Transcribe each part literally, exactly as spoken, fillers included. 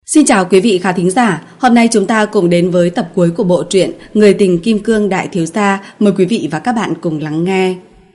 Xin chào quý vị khán thính giả, hôm nay chúng ta cùng đến với tập cuối của bộ truyện Người tình Kim Cương Đại Thiếu Gia. Mời quý vị và các bạn cùng lắng nghe.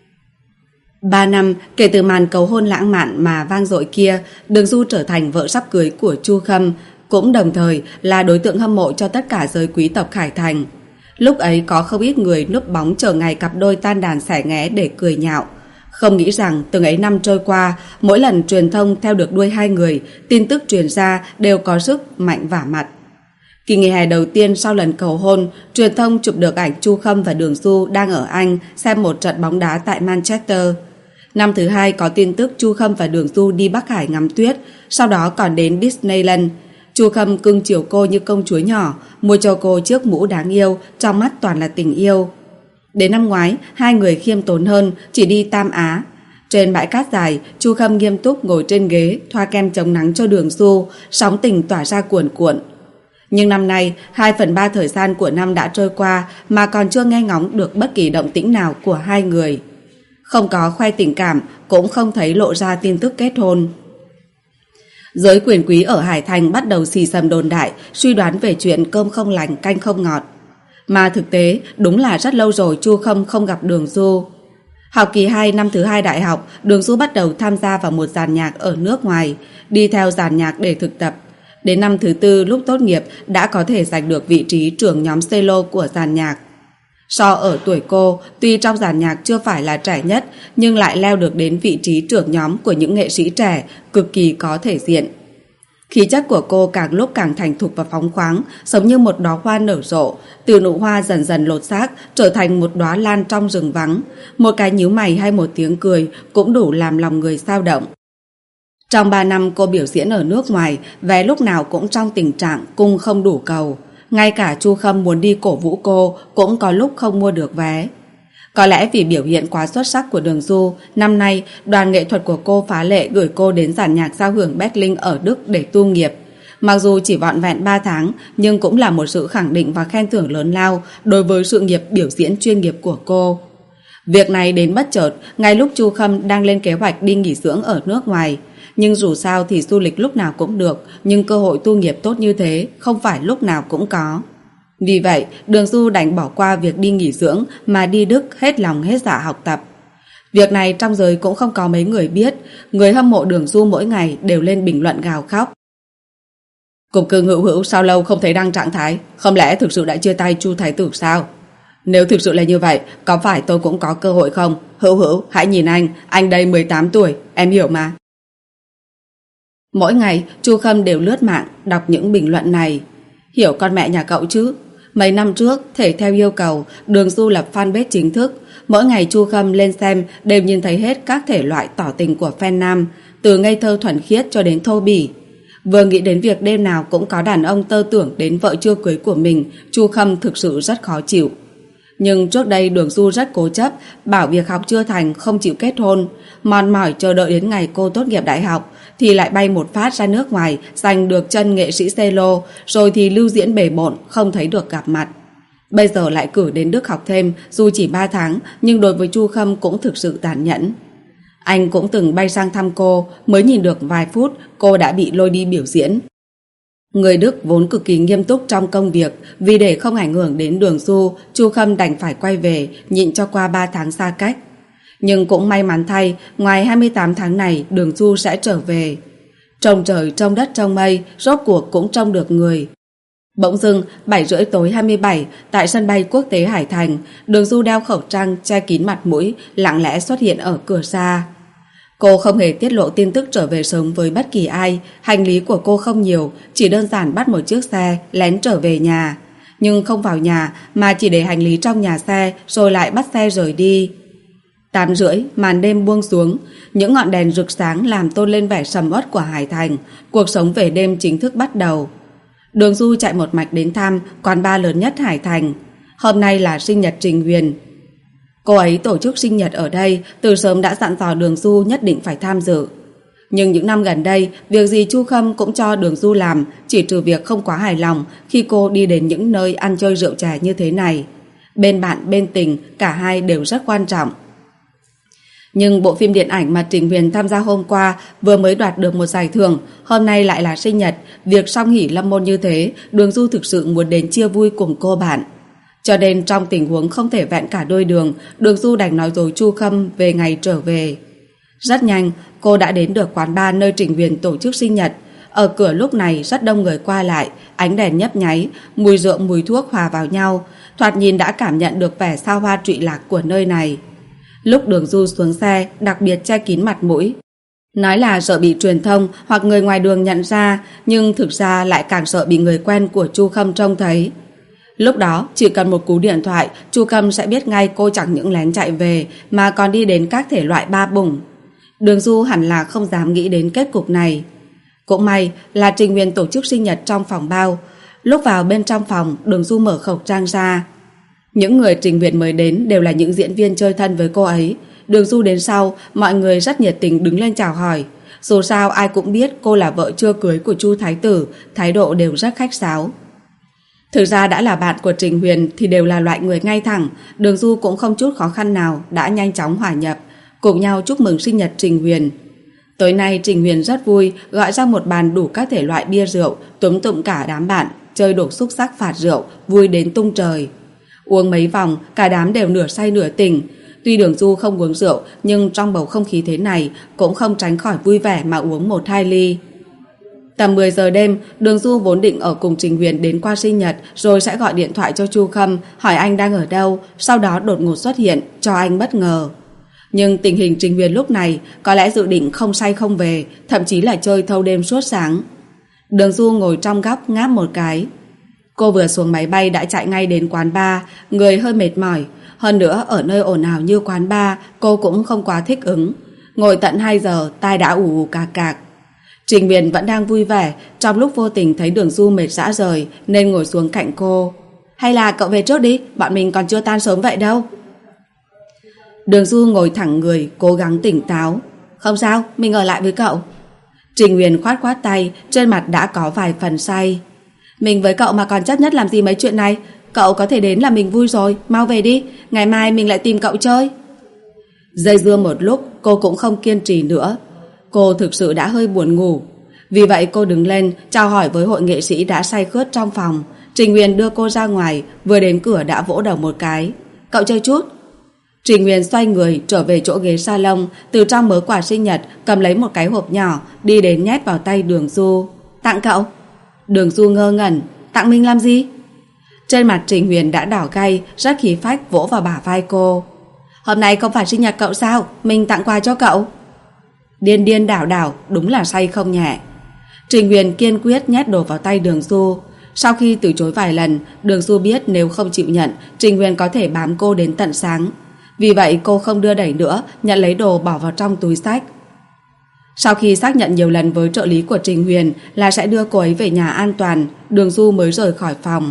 Ba năm kể từ màn cầu hôn lãng mạn mà vang dội kia, Đường Du trở thành vợ sắp cưới của Chu Khâm, cũng đồng thời là đối tượng hâm mộ cho tất cả giới quý tộc Khải Thành. Lúc ấy có không ít người núp bóng chờ ngày cặp đôi tan đàn xẻ nghé để cười nhạo. Không nghĩ rằng từng ấy năm trôi qua, mỗi lần truyền thông theo được đuôi hai người, tin tức truyền ra đều có sức mạnh vả mặt. Kỳ nghỉ hè đầu tiên sau lần cầu hôn, truyền thông chụp được ảnh Chu Khâm và Đường Du đang ở Anh xem một trận bóng đá tại Manchester. Năm thứ hai có tin tức Chu Khâm và Đường Du đi Bắc Hải ngắm tuyết, sau đó còn đến Disneyland. Chu Khâm cưng chiều cô như công chúa nhỏ, mua cho cô chiếc mũ đáng yêu, trong mắt toàn là tình yêu. Đến năm ngoái, hai người khiêm tốn hơn, chỉ đi Tam Á. Trên bãi cát dài, Chu Khâm nghiêm túc ngồi trên ghế, thoa kem chống nắng cho Đường Du, sóng tình tỏa ra cuồn cuộn. Nhưng năm nay, hai phần ba thời gian của năm đã trôi qua mà còn chưa nghe ngóng được bất kỳ động tĩnh nào của hai người. Không có khoe tình cảm, cũng không thấy lộ ra tin tức kết hôn. Giới quyền quý ở Hải Thành bắt đầu xì xầm đồn đại, suy đoán về chuyện cơm không lành canh không ngọt. Mà thực tế, đúng là rất lâu rồi Chu Khâm không gặp Đường Du. Học kỳ hai năm thứ hai đại học, Đường Du bắt đầu tham gia vào một dàn nhạc ở nước ngoài, đi theo dàn nhạc để thực tập. Đến năm thứ tư lúc tốt nghiệp đã có thể giành được vị trí trưởng nhóm cello của dàn nhạc. So ở tuổi cô, tuy trong dàn nhạc chưa phải là trẻ nhất, nhưng lại leo được đến vị trí trưởng nhóm của những nghệ sĩ trẻ, cực kỳ có thể diện. Khí chất của cô càng lúc càng thành thục và phóng khoáng, giống như một đóa hoa nở rộ, từ nụ hoa dần dần lột xác trở thành một đóa lan trong rừng vắng. Một cái nhíu mày hay một tiếng cười cũng đủ làm lòng người dao động. Trong ba năm cô biểu diễn ở nước ngoài, vé lúc nào cũng trong tình trạng cung không đủ cầu. Ngay cả Chu Khâm muốn đi cổ vũ cô cũng có lúc không mua được vé. Có lẽ vì biểu hiện quá xuất sắc của Đường Du, năm nay đoàn nghệ thuật của cô phá lệ gửi cô đến dàn nhạc giao hưởng Berlin ở Đức để tu nghiệp. Mặc dù chỉ vỏn vẹn ba tháng, nhưng cũng là một sự khẳng định và khen thưởng lớn lao đối với sự nghiệp biểu diễn chuyên nghiệp của cô. Việc này đến bất chợt, ngay lúc Chu Khâm đang lên kế hoạch đi nghỉ dưỡng ở nước ngoài. Nhưng dù sao thì du lịch lúc nào cũng được, nhưng cơ hội tu nghiệp tốt như thế không phải lúc nào cũng có. Vì vậy, Đường Du đành bỏ qua việc đi nghỉ dưỡng mà đi Đức hết lòng hết dạ học tập. Việc này trong giới cũng không có mấy người biết, người hâm mộ Đường Du mỗi ngày đều lên bình luận gào khóc. Cục cưng Hữu Hữu sao lâu không thấy đăng trạng thái, không lẽ thực sự đã chia tay Chu Thái Tử sao? Nếu thực sự là như vậy, có phải tôi cũng có cơ hội không? Hữu Hữu, hãy nhìn anh, anh đây mười tám tuổi, em hiểu mà. Mỗi ngày, Chu Khâm đều lướt mạng, đọc những bình luận này. Hiểu con mẹ nhà cậu chứ? Mấy năm trước, thể theo yêu cầu, Đường Du lập fanpage chính thức. Mỗi ngày Chu Khâm lên xem đều nhìn thấy hết các thể loại tỏ tình của fan nam, từ ngây thơ thuần khiết cho đến thô bỉ. Vừa nghĩ đến việc đêm nào cũng có đàn ông tơ tưởng đến vợ chưa cưới của mình, Chu Khâm thực sự rất khó chịu. Nhưng trước đây Đường Du rất cố chấp, bảo việc học chưa thành không chịu kết hôn, mòn mỏi chờ đợi đến ngày cô tốt nghiệp đại học thì lại bay một phát ra nước ngoài giành được chân nghệ sĩ cello, rồi thì lưu diễn bề bộn không thấy được gặp mặt. Bây giờ lại cử đến Đức học thêm, dù chỉ ba tháng nhưng đối với Chu Khâm cũng thực sự tàn nhẫn. Anh cũng từng bay sang thăm cô, mới nhìn được vài phút cô đã bị lôi đi biểu diễn. Người Đức vốn cực kỳ nghiêm túc trong công việc, vì để không ảnh hưởng đến Đường Du, Chu Khâm đành phải quay về, nhịn cho qua ba tháng xa cách. Nhưng cũng may mắn thay, ngoài hai mươi tám tháng này Đường Du sẽ trở về. Trông trời trông đất trông mây, rốt cuộc cũng trông được người. Bỗng dưng, bảy rưỡi tối hai mươi bảy, tại sân bay quốc tế Hải Thành, Đường Du đeo khẩu trang che kín mặt mũi, lặng lẽ xuất hiện ở cửa xa. Cô không hề tiết lộ tin tức trở về sớm với bất kỳ ai, hành lý của cô không nhiều, chỉ đơn giản bắt một chiếc xe, lén trở về nhà. Nhưng không vào nhà, mà chỉ để hành lý trong nhà xe, rồi lại bắt xe rời đi. Tám rưỡi, màn đêm buông xuống, những ngọn đèn rực sáng làm tôn lên vẻ sầm uất của Hải Thành, cuộc sống về đêm chính thức bắt đầu. Đường Du chạy một mạch đến thăm quán bar lớn nhất Hải Thành. Hôm nay là sinh nhật Trình Huyền. Cô ấy tổ chức sinh nhật ở đây, từ sớm đã dặn dò Đường Du nhất định phải tham dự. Nhưng những năm gần đây, việc gì Chu Khâm cũng cho Đường Du làm, chỉ trừ việc không quá hài lòng khi cô đi đến những nơi ăn chơi rượu chè như thế này. Bên bạn bên tình, cả hai đều rất quan trọng. Nhưng bộ phim điện ảnh mà Trình Huyền tham gia hôm qua vừa mới đoạt được một giải thưởng, hôm nay lại là sinh nhật, việc song hỷ lâm môn như thế, Đường Du thực sự muốn đến chia vui cùng cô bạn. Cho nên trong tình huống không thể vẹn cả đôi đường, Đường Du đành nói dối Chu Khâm về ngày trở về. Rất nhanh, cô đã đến được quán bar nơi Trình Huyền tổ chức sinh nhật. Ở cửa lúc này rất đông người qua lại, ánh đèn nhấp nháy, mùi rượu mùi thuốc hòa vào nhau, thoạt nhìn đã cảm nhận được vẻ xa hoa trụy lạc của nơi này. Lúc Đường Du xuống xe, đặc biệt che kín mặt mũi. Nói là sợ bị truyền thông hoặc người ngoài đường nhận ra, nhưng thực ra lại càng sợ bị người quen của Chu Khâm trông thấy. Lúc đó, chỉ cần một cú điện thoại, Chu Khâm sẽ biết ngay cô chẳng những lén chạy về mà còn đi đến các thể loại ba bủng. Đường Du hẳn là không dám nghĩ đến kết cục này. Cũng may là Trình Huyền tổ chức sinh nhật trong phòng bao. Lúc vào bên trong phòng, Đường Du mở khẩu trang ra. Những người Trình Huyền mời đến đều là những diễn viên chơi thân với cô ấy. Đường Du đến sau, mọi người rất nhiệt tình đứng lên chào hỏi. Dù sao ai cũng biết cô là vợ chưa cưới của Chu Thái Tử, thái độ đều rất khách sáo. Thực ra đã là bạn của Trình Huyền thì đều là loại người ngay thẳng. Đường Du cũng không chút khó khăn nào đã nhanh chóng hòa nhập, cùng nhau chúc mừng sinh nhật Trình Huyền. Tối nay Trình Huyền rất vui, gọi ra một bàn đủ các thể loại bia rượu, túm tụm cả đám bạn, chơi đổ xúc xắc phạt rượu, vui đến tung trời. Uống mấy vòng, cả đám đều nửa say nửa tỉnh. Tuy Đường Du không uống rượu, nhưng trong bầu không khí thế này cũng không tránh khỏi vui vẻ mà uống một hai ly. Tầm mười giờ đêm, Đường Du vốn định ở cùng Trình Huyền đến qua sinh nhật rồi sẽ gọi điện thoại cho Chu Khâm hỏi anh đang ở đâu, sau đó đột ngột xuất hiện cho anh bất ngờ. Nhưng tình hình Trình Huyền lúc này có lẽ dự định không say không về, thậm chí là chơi thâu đêm suốt sáng. Đường Du ngồi trong góc ngáp một cái. Cô vừa xuống máy bay đã chạy ngay đến quán bar, người hơi mệt mỏi. Hơn nữa ở nơi ồn ào như quán bar, cô cũng không quá thích ứng. Ngồi tận hai giờ, tai đã ù ù cạc cạc. Trình Huyền vẫn đang vui vẻ, trong lúc vô tình thấy Đường Du mệt rã rời nên ngồi xuống cạnh cô. Hay là cậu về trước đi, bọn mình còn chưa tan sớm vậy đâu. Đường Du ngồi thẳng người, cố gắng tỉnh táo. Không sao, mình ở lại với cậu. Trình Huyền khoát khoát tay, trên mặt đã có vài phần say. Mình với cậu mà còn chấp nhất làm gì mấy chuyện này. Cậu có thể đến là mình vui rồi, mau về đi, ngày mai mình lại tìm cậu chơi. Dây dưa một lúc, cô cũng không kiên trì nữa. Cô thực sự đã hơi buồn ngủ. Vì vậy cô đứng lên, chào hỏi với hội nghệ sĩ đã say khướt trong phòng. Trình Huyền đưa cô ra ngoài, vừa đến cửa đã vỗ đầu một cái. Cậu chơi chút. Trình Huyền xoay người trở về chỗ ghế salon, từ trong mớ quà sinh nhật cầm lấy một cái hộp nhỏ, đi đến nhét vào tay Đường Du. Tặng cậu. Đường Du ngơ ngẩn. Tặng mình làm gì? Trên mặt Trình Huyền đã đỏ gay, rất khí phách vỗ vào bả vai cô. Hôm nay không phải sinh nhật cậu sao? Mình tặng quà cho cậu. Điên điên đảo đảo, đúng là say không nhẹ. Trình Huyền kiên quyết nhét đồ vào tay Đường Du. Sau khi từ chối vài lần, Đường Du biết nếu không chịu nhận, Trình Huyền có thể bám cô đến tận sáng. Vì vậy cô không đưa đẩy nữa, nhận lấy đồ bỏ vào trong túi xách. Sau khi xác nhận nhiều lần với trợ lý của Trình Huyền là sẽ đưa cô ấy về nhà an toàn, Đường Du mới rời khỏi phòng.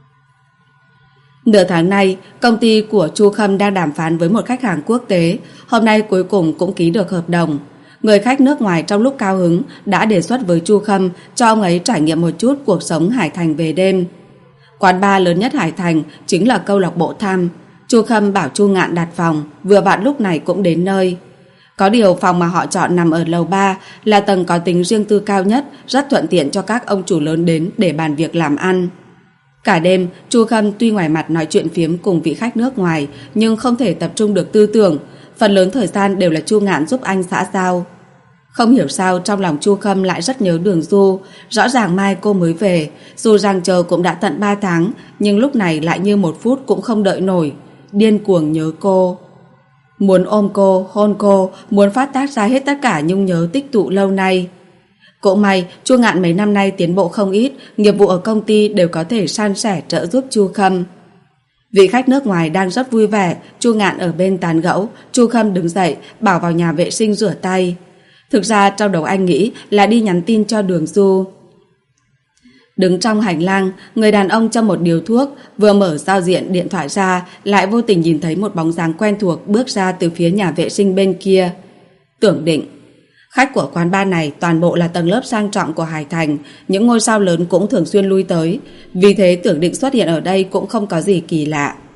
Nửa tháng nay, công ty của Chu Khâm đang đàm phán với một khách hàng quốc tế. Hôm nay cuối cùng cũng ký được hợp đồng. Người khách nước ngoài trong lúc cao hứng đã đề xuất với Chu Khâm cho ông ấy trải nghiệm một chút cuộc sống Hải Thành về đêm. Quán bar lớn nhất Hải Thành chính là câu lạc bộ Tham. Chu Khâm bảo Chu Ngạn đặt phòng, vừa vặn lúc này cũng đến nơi. Có điều phòng mà họ chọn nằm ở lầu ba, là tầng có tính riêng tư cao nhất, rất thuận tiện cho các ông chủ lớn đến để bàn việc làm ăn. Cả đêm, Chu Khâm tuy ngoài mặt nói chuyện phiếm cùng vị khách nước ngoài, nhưng không thể tập trung được tư tưởng. Phần lớn thời gian đều là Chu Ngạn giúp anh xã giao. Không hiểu sao trong lòng Chu Khâm lại rất nhớ Đường Du. Rõ ràng mai cô mới về, dù rằng chờ cũng đã tận ba tháng, nhưng lúc này lại như một phút cũng không đợi nổi. Điên cuồng nhớ cô. Muốn ôm cô, hôn cô, muốn phát tác ra hết tất cả nhung nhớ tích tụ lâu nay. Cũng may, Chu Ngạn mấy năm nay tiến bộ không ít, nghiệp vụ ở công ty đều có thể san sẻ trợ giúp Chu Khâm. Vị khách nước ngoài đang rất vui vẻ, Chu Ngạn ở bên tán gẫu, Chu Khâm đứng dậy, bảo vào nhà vệ sinh rửa tay. Thực ra trong đầu anh nghĩ là đi nhắn tin cho Đường Du. Đứng trong hành lang, người đàn ông châm một điếu thuốc, vừa mở giao diện điện thoại ra, lại vô tình nhìn thấy một bóng dáng quen thuộc bước ra từ phía nhà vệ sinh bên kia. Tưởng Định. Khách của quán bar này toàn bộ là tầng lớp sang trọng của Hải Thành, những ngôi sao lớn cũng thường xuyên lui tới, vì thế Tưởng Định xuất hiện ở đây cũng không có gì kỳ lạ.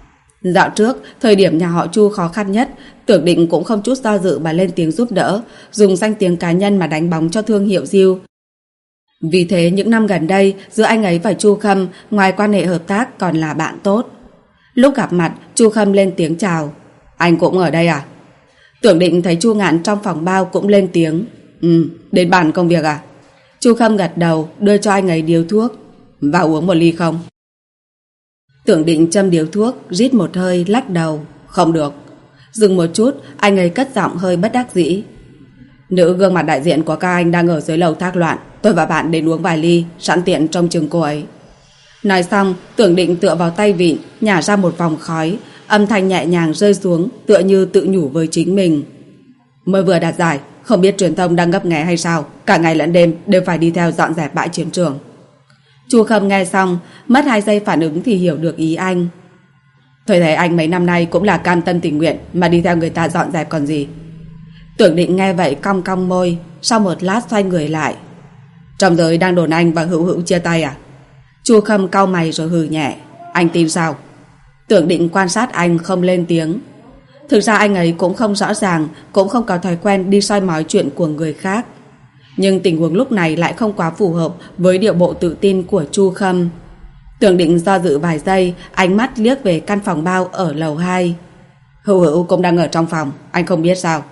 Dạo trước, thời điểm nhà họ Chu khó khăn nhất, Tưởng Định cũng không chút do dự mà lên tiếng giúp đỡ, dùng danh tiếng cá nhân mà đánh bóng cho thương hiệu Diêu. Vì thế những năm gần đây, giữa anh ấy và Chu Khâm, ngoài quan hệ hợp tác còn là bạn tốt. Lúc gặp mặt, Chu Khâm lên tiếng chào. Anh cũng ở đây à? Tưởng Định thấy Chu Ngạn trong phòng bao cũng lên tiếng. Ừ, đến bàn công việc à? Chu Khâm gật đầu, đưa cho anh ấy điếu thuốc. Vào uống một ly không? Tưởng Định châm điếu thuốc, rít một hơi, lắc đầu. Không được. Dừng một chút, anh ấy cất giọng hơi bất đắc dĩ. Nữ gương mặt đại diện của các anh đang ở dưới lầu thác loạn. Tôi và bạn đến uống vài ly, sẵn tiện trông chừng cô ấy. Nói xong, Tưởng Định tựa vào tay vịn, nhả ra một vòng khói, âm thanh nhẹ nhàng rơi xuống, tựa như tự nhủ với chính mình. Mới vừa đạt giải, không biết truyền thông đang ngấp nghé hay sao, cả ngày lẫn đêm đều phải đi theo dọn dẹp bãi chiến trường. Chu Khâm nghe xong, mất hai giây phản ứng thì hiểu được ý anh. Tôi thấy anh mấy năm nay cũng là cam tâm tình nguyện mà đi theo người ta dọn dẹp còn gì. Tưởng Định nghe vậy cong cong môi, sau một lát xoay người lại. Trong giới đang đồn anh và Hữu Hữu chia tay à? Chu Khâm cau mày rồi hừ nhẹ. Anh tin sao? Tưởng Định quan sát anh không lên tiếng. Thực ra anh ấy cũng không rõ ràng, cũng không có thói quen đi soi mói chuyện của người khác. Nhưng tình huống lúc này lại không quá phù hợp với điệu bộ tự tin của Chu Khâm. Tưởng Định do dự vài giây, ánh mắt liếc về căn phòng bao ở lầu hai. Hữu Hữu cũng đang ở trong phòng, anh không biết sao?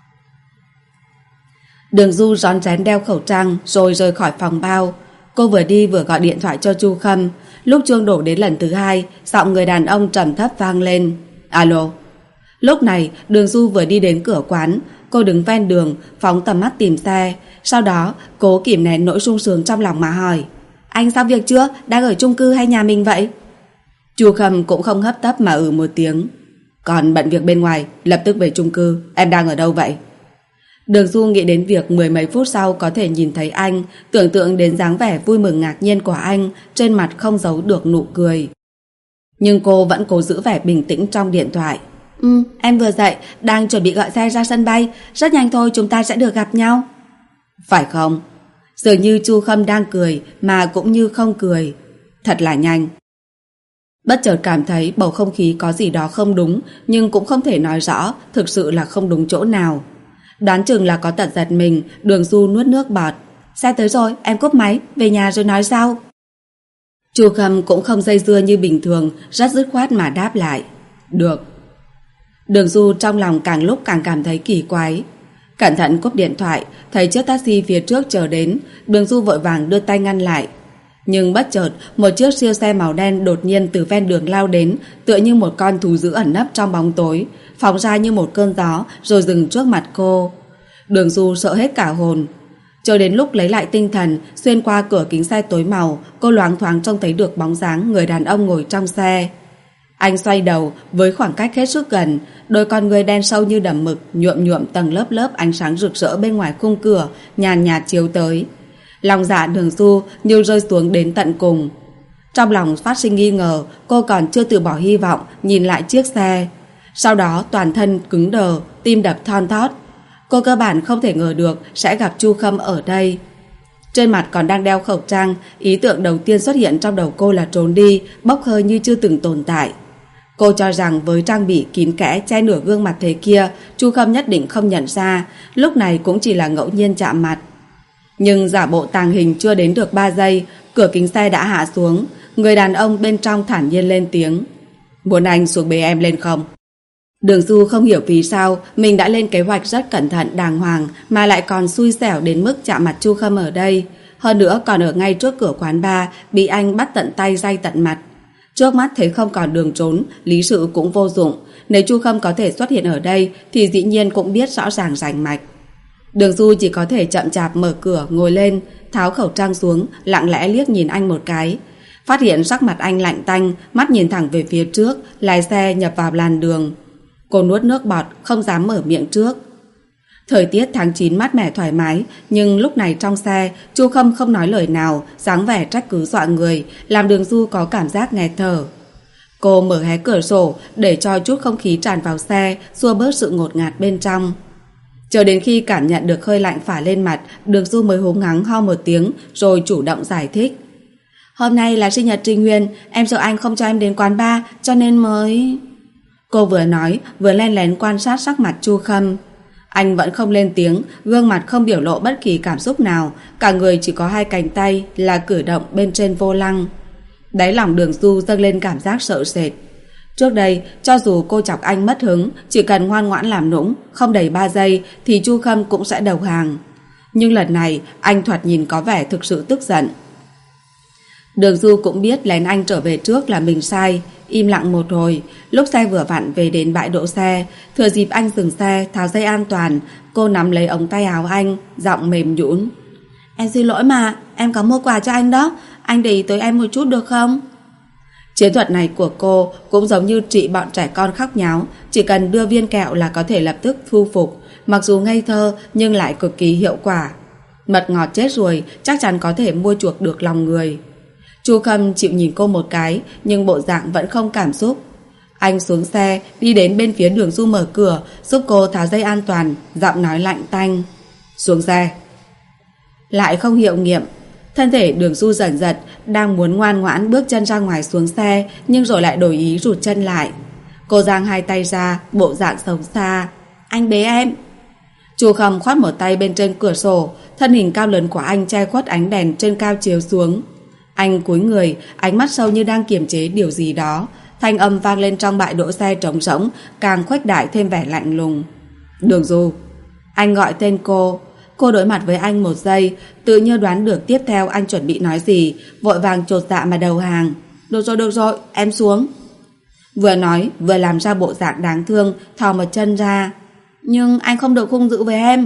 Đường Du rón rén đeo khẩu trang rồi rời khỏi phòng bao. Cô vừa đi vừa gọi điện thoại cho Chu Khâm. Lúc chuông đổ đến lần thứ hai, giọng người đàn ông trầm thấp vang lên. Alo. Lúc này Đường Du vừa đi đến cửa quán. Cô đứng ven đường, phóng tầm mắt tìm xe. Sau đó cố kìm nén nỗi sung sướng trong lòng mà hỏi. Anh xong việc chưa? Đang ở chung cư hay nhà mình vậy? Chu Khâm cũng không hấp tấp mà ừ một tiếng. Còn bận việc bên ngoài, lập tức về chung cư. Em đang ở đâu vậy? Đường Du nghĩ đến việc mười mấy phút sau có thể nhìn thấy anh, tưởng tượng đến dáng vẻ vui mừng ngạc nhiên của anh, trên mặt không giấu được nụ cười. Nhưng cô vẫn cố giữ vẻ bình tĩnh trong điện thoại. Ừ, em vừa dậy, đang chuẩn bị gọi xe ra sân bay, rất nhanh thôi chúng ta sẽ được gặp nhau. Phải không? Dường như Chu Khâm đang cười mà cũng như không cười. Thật là nhanh. Bất chợt cảm thấy bầu không khí có gì đó không đúng, nhưng cũng không thể nói rõ, thực sự là không đúng chỗ nào. Đoán chừng là có tật giật mình, Đường Du nuốt nước bọt. Xe tới rồi, em cúp máy, về nhà rồi nói sau. Chu Khâm cũng không dây dưa như bình thường, rất dứt khoát mà đáp lại. Được. Đường Du trong lòng càng lúc càng cảm thấy kỳ quái. Cẩn thận cúp điện thoại, thấy chiếc taxi phía trước chờ đến, Đường Du vội vàng đưa tay ngăn lại. Nhưng bất chợt, một chiếc siêu xe màu đen đột nhiên từ ven đường lao đến, tựa như một con thú dữ ẩn nấp trong bóng tối, phóng ra như một cơn gió rồi dừng trước mặt cô. Đường Du sợ hết cả hồn. Cho đến lúc lấy lại tinh thần, xuyên qua cửa kính xe tối màu, cô loáng thoáng trông thấy được bóng dáng người đàn ông ngồi trong xe. Anh xoay đầu với khoảng cách hết sức gần, đôi con người đen sâu như đầm mực nhuộm nhuộm tầng lớp lớp ánh sáng rực rỡ bên ngoài khung cửa, nhàn nhạt chiếu tới. Lòng dạ Đường Du như rơi xuống đến tận cùng. Trong lòng phát sinh nghi ngờ, cô còn chưa từ bỏ hy vọng nhìn lại chiếc xe. Sau đó toàn thân cứng đờ, tim đập thon thót. Cô cơ bản không thể ngờ được sẽ gặp Chu Khâm ở đây. Trên mặt còn đang đeo khẩu trang, ý tưởng đầu tiên xuất hiện trong đầu cô là trốn đi, bốc hơi như chưa từng tồn tại. Cô cho rằng với trang bị kín kẽ che nửa gương mặt thế kia, Chu Khâm nhất định không nhận ra, lúc này cũng chỉ là ngẫu nhiên chạm mặt. Nhưng giả bộ tàng hình chưa đến được ba giây, cửa kính xe đã hạ xuống, người đàn ông bên trong thản nhiên lên tiếng. Muốn anh xuống bế em lên không? Đường Du không hiểu vì sao mình đã lên kế hoạch rất cẩn thận đàng hoàng mà lại còn xui xẻo đến mức chạm mặt Chu Khâm ở đây. Hơn nữa còn ở ngay trước cửa quán bar, bị anh bắt tận tay day tận mặt. Trước mắt thấy không còn đường trốn, lý sự cũng vô dụng. Nếu Chu Khâm có thể xuất hiện ở đây thì dĩ nhiên cũng biết rõ ràng rành mạch. Đường Du chỉ có thể chậm chạp mở cửa ngồi lên, tháo khẩu trang xuống, lặng lẽ liếc nhìn anh một cái. Phát hiện sắc mặt anh lạnh tanh, mắt nhìn thẳng về phía trước, lái xe nhập vào làn đường. Cô nuốt nước bọt, không dám mở miệng trước. Thời tiết tháng chín mát mẻ thoải mái, nhưng lúc này trong xe, Chu Khâm không nói lời nào, dáng vẻ trách cứ dọa người, làm Đường Du có cảm giác nghẹt thở. Cô mở hé cửa sổ để cho chút không khí tràn vào xe, xua bớt sự ngột ngạt bên trong. Chờ đến khi cảm nhận được hơi lạnh phả lên mặt, Đường Du mới húng hắng ho một tiếng, rồi chủ động giải thích. Hôm nay là sinh nhật Trinh Nguyên, em sợ anh không cho em đến quán bar, cho nên mới... Cô vừa nói vừa len lén quan sát sắc mặt Chu Khâm. Anh vẫn không lên tiếng, gương mặt không biểu lộ bất kỳ cảm xúc nào, cả người chỉ có hai cánh tay là cử động bên trên vô lăng. Đáy lòng Đường Du dâng lên cảm giác sợ sệt. Trước đây, cho dù cô chọc anh mất hứng, chỉ cần ngoan ngoãn làm nũng, không đầy ba giây thì Chu Khâm cũng sẽ đầu hàng. Nhưng lần này, anh thoạt nhìn có vẻ thực sự tức giận. Đường Du cũng biết lén anh trở về trước là mình sai, im lặng một hồi. Lúc xe vừa vặn về đến bãi đỗ xe, thừa dịp anh dừng xe tháo dây an toàn, cô nắm lấy ống tay áo anh, giọng mềm nhũn. Em xin lỗi mà, em có mua quà cho anh đó, anh để ý tới em một chút được không? Chiến thuật này của cô cũng giống như trị bọn trẻ con khóc nháo, chỉ cần đưa viên kẹo là có thể lập tức thu phục, mặc dù ngây thơ nhưng lại cực kỳ hiệu quả. Mật ngọt chết ruồi chắc chắn có thể mua chuộc được lòng người. Chu Khâm chịu nhìn cô một cái, nhưng bộ dạng vẫn không cảm xúc. Anh xuống xe, đi đến bên phía Đường Du mở cửa, giúp cô tháo dây an toàn, giọng nói lạnh tanh. Xuống xe. Lại không hiệu nghiệm. Thân thể Đường Du dần giật, đang muốn ngoan ngoãn bước chân ra ngoài xuống xe, nhưng rồi lại đổi ý rụt chân lại. Cô giang hai tay ra, bộ dạng xấu xa. Anh bế em. Chu Khâm khoát một tay bên trên cửa sổ, thân hình cao lớn của anh che khuất ánh đèn trên cao chiếu xuống. Anh cúi người, ánh mắt sâu như đang kiềm chế điều gì đó. Thanh âm vang lên trong bãi đỗ xe trống rỗng, càng khuếch đại thêm vẻ lạnh lùng. Đường Du. Anh gọi tên cô. Cô đối mặt với anh một giây, tự như đoán được tiếp theo anh chuẩn bị nói gì, vội vàng chột dạ mà đầu hàng. Được rồi, được rồi, em xuống. Vừa nói, vừa làm ra bộ dạng đáng thương, thò một chân ra. Nhưng anh không được hung dữ với em.